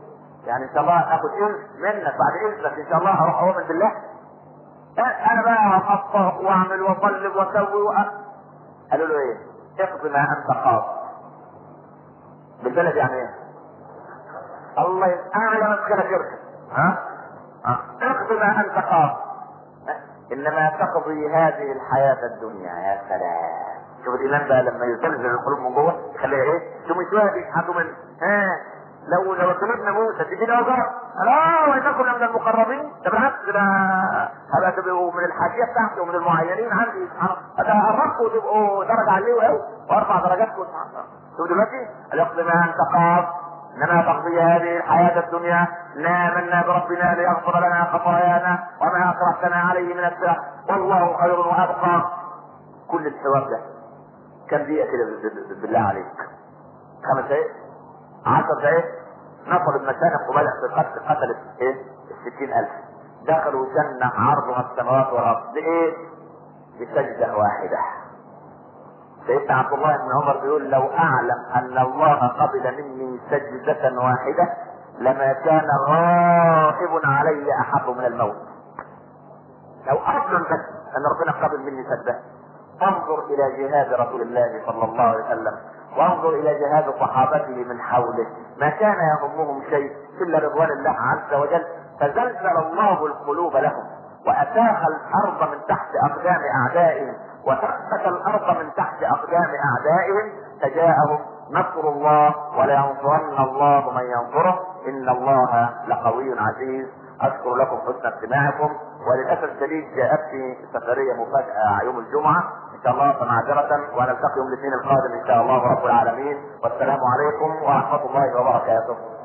يعني ان شاء الله اخد اذن منك بعد اذنك ان شاء الله اروح اؤمن بالله. انا بقى هخطط واعمل واطلب واسوي قالوا له ايه؟ اقضي ما انت قاض. بالبلد يعني ايه؟ الله اعلم مسكنة شركة. اقضي ما انت قاض، انما تقضي هذه الحياة الدنيا. يا سلام، شوف الايمان بقى لما يزلزل القلوب من جوه يخليها ايه؟ شو مش واحد يضحكوا من لو طلبنا موسى تدينا اجر؟ لا، وانكم من المقربين. ده بالعكس، ده هبقى تبقوا من الحاشيه بتاعتي ومن المعينين عندي سبحان الله. ده هقربكم وتبقوا درجه عليه قوي وارفع درجاتكم سبحان الله. شوف دلوقتي الاقضي ما انت قاض، انما تقضي هذه الحياه الدنيا. آمنا بربنا ليغفر لنا خطايانا وما اكرهتنا عليه من السحر والله خير وابقى. كل الحوار ده كم دقيقه كده بالله عليك؟ 5 دقايق 10 دقايق. نصب المشانق وبدأ في القتل، قتلت ايه؟ 60,000. دخلوا جنة عرضها السماوات والارض بايه؟ بسجدة واحدة. سيدنا عبد الله بن عمر بيقول لو اعلم ان الله قبل مني سجدة واحدة لما كان غائب علي احب من الموت. لو اظن بس ان ربنا قبل مني سجدة. انظر الى جهاد رسول الله صلى الله عليه وسلم، وانظر الى جهاد صحابته من حوله، ما كان يهمهم شيء الا رضوان الله عز وجل. فزلزل الله القلوب لهم واتاخ الارض من تحت اقدام اعدائهم وثبت الارض من تحت اقدام اعدائهم. فجاءهم نصر الله ولينصرن الله من ينصره ان الله لقوي عزيز. اشكر لكم حسن استماعكم، وللاسف الشديد جاءتني سفريه مفاجاه يوم الجمعه ان شاء الله فمعذره، ونلتقي يوم الاثنين القادم ان شاء الله رب العالمين. والسلام عليكم ورحمه الله وبركاته.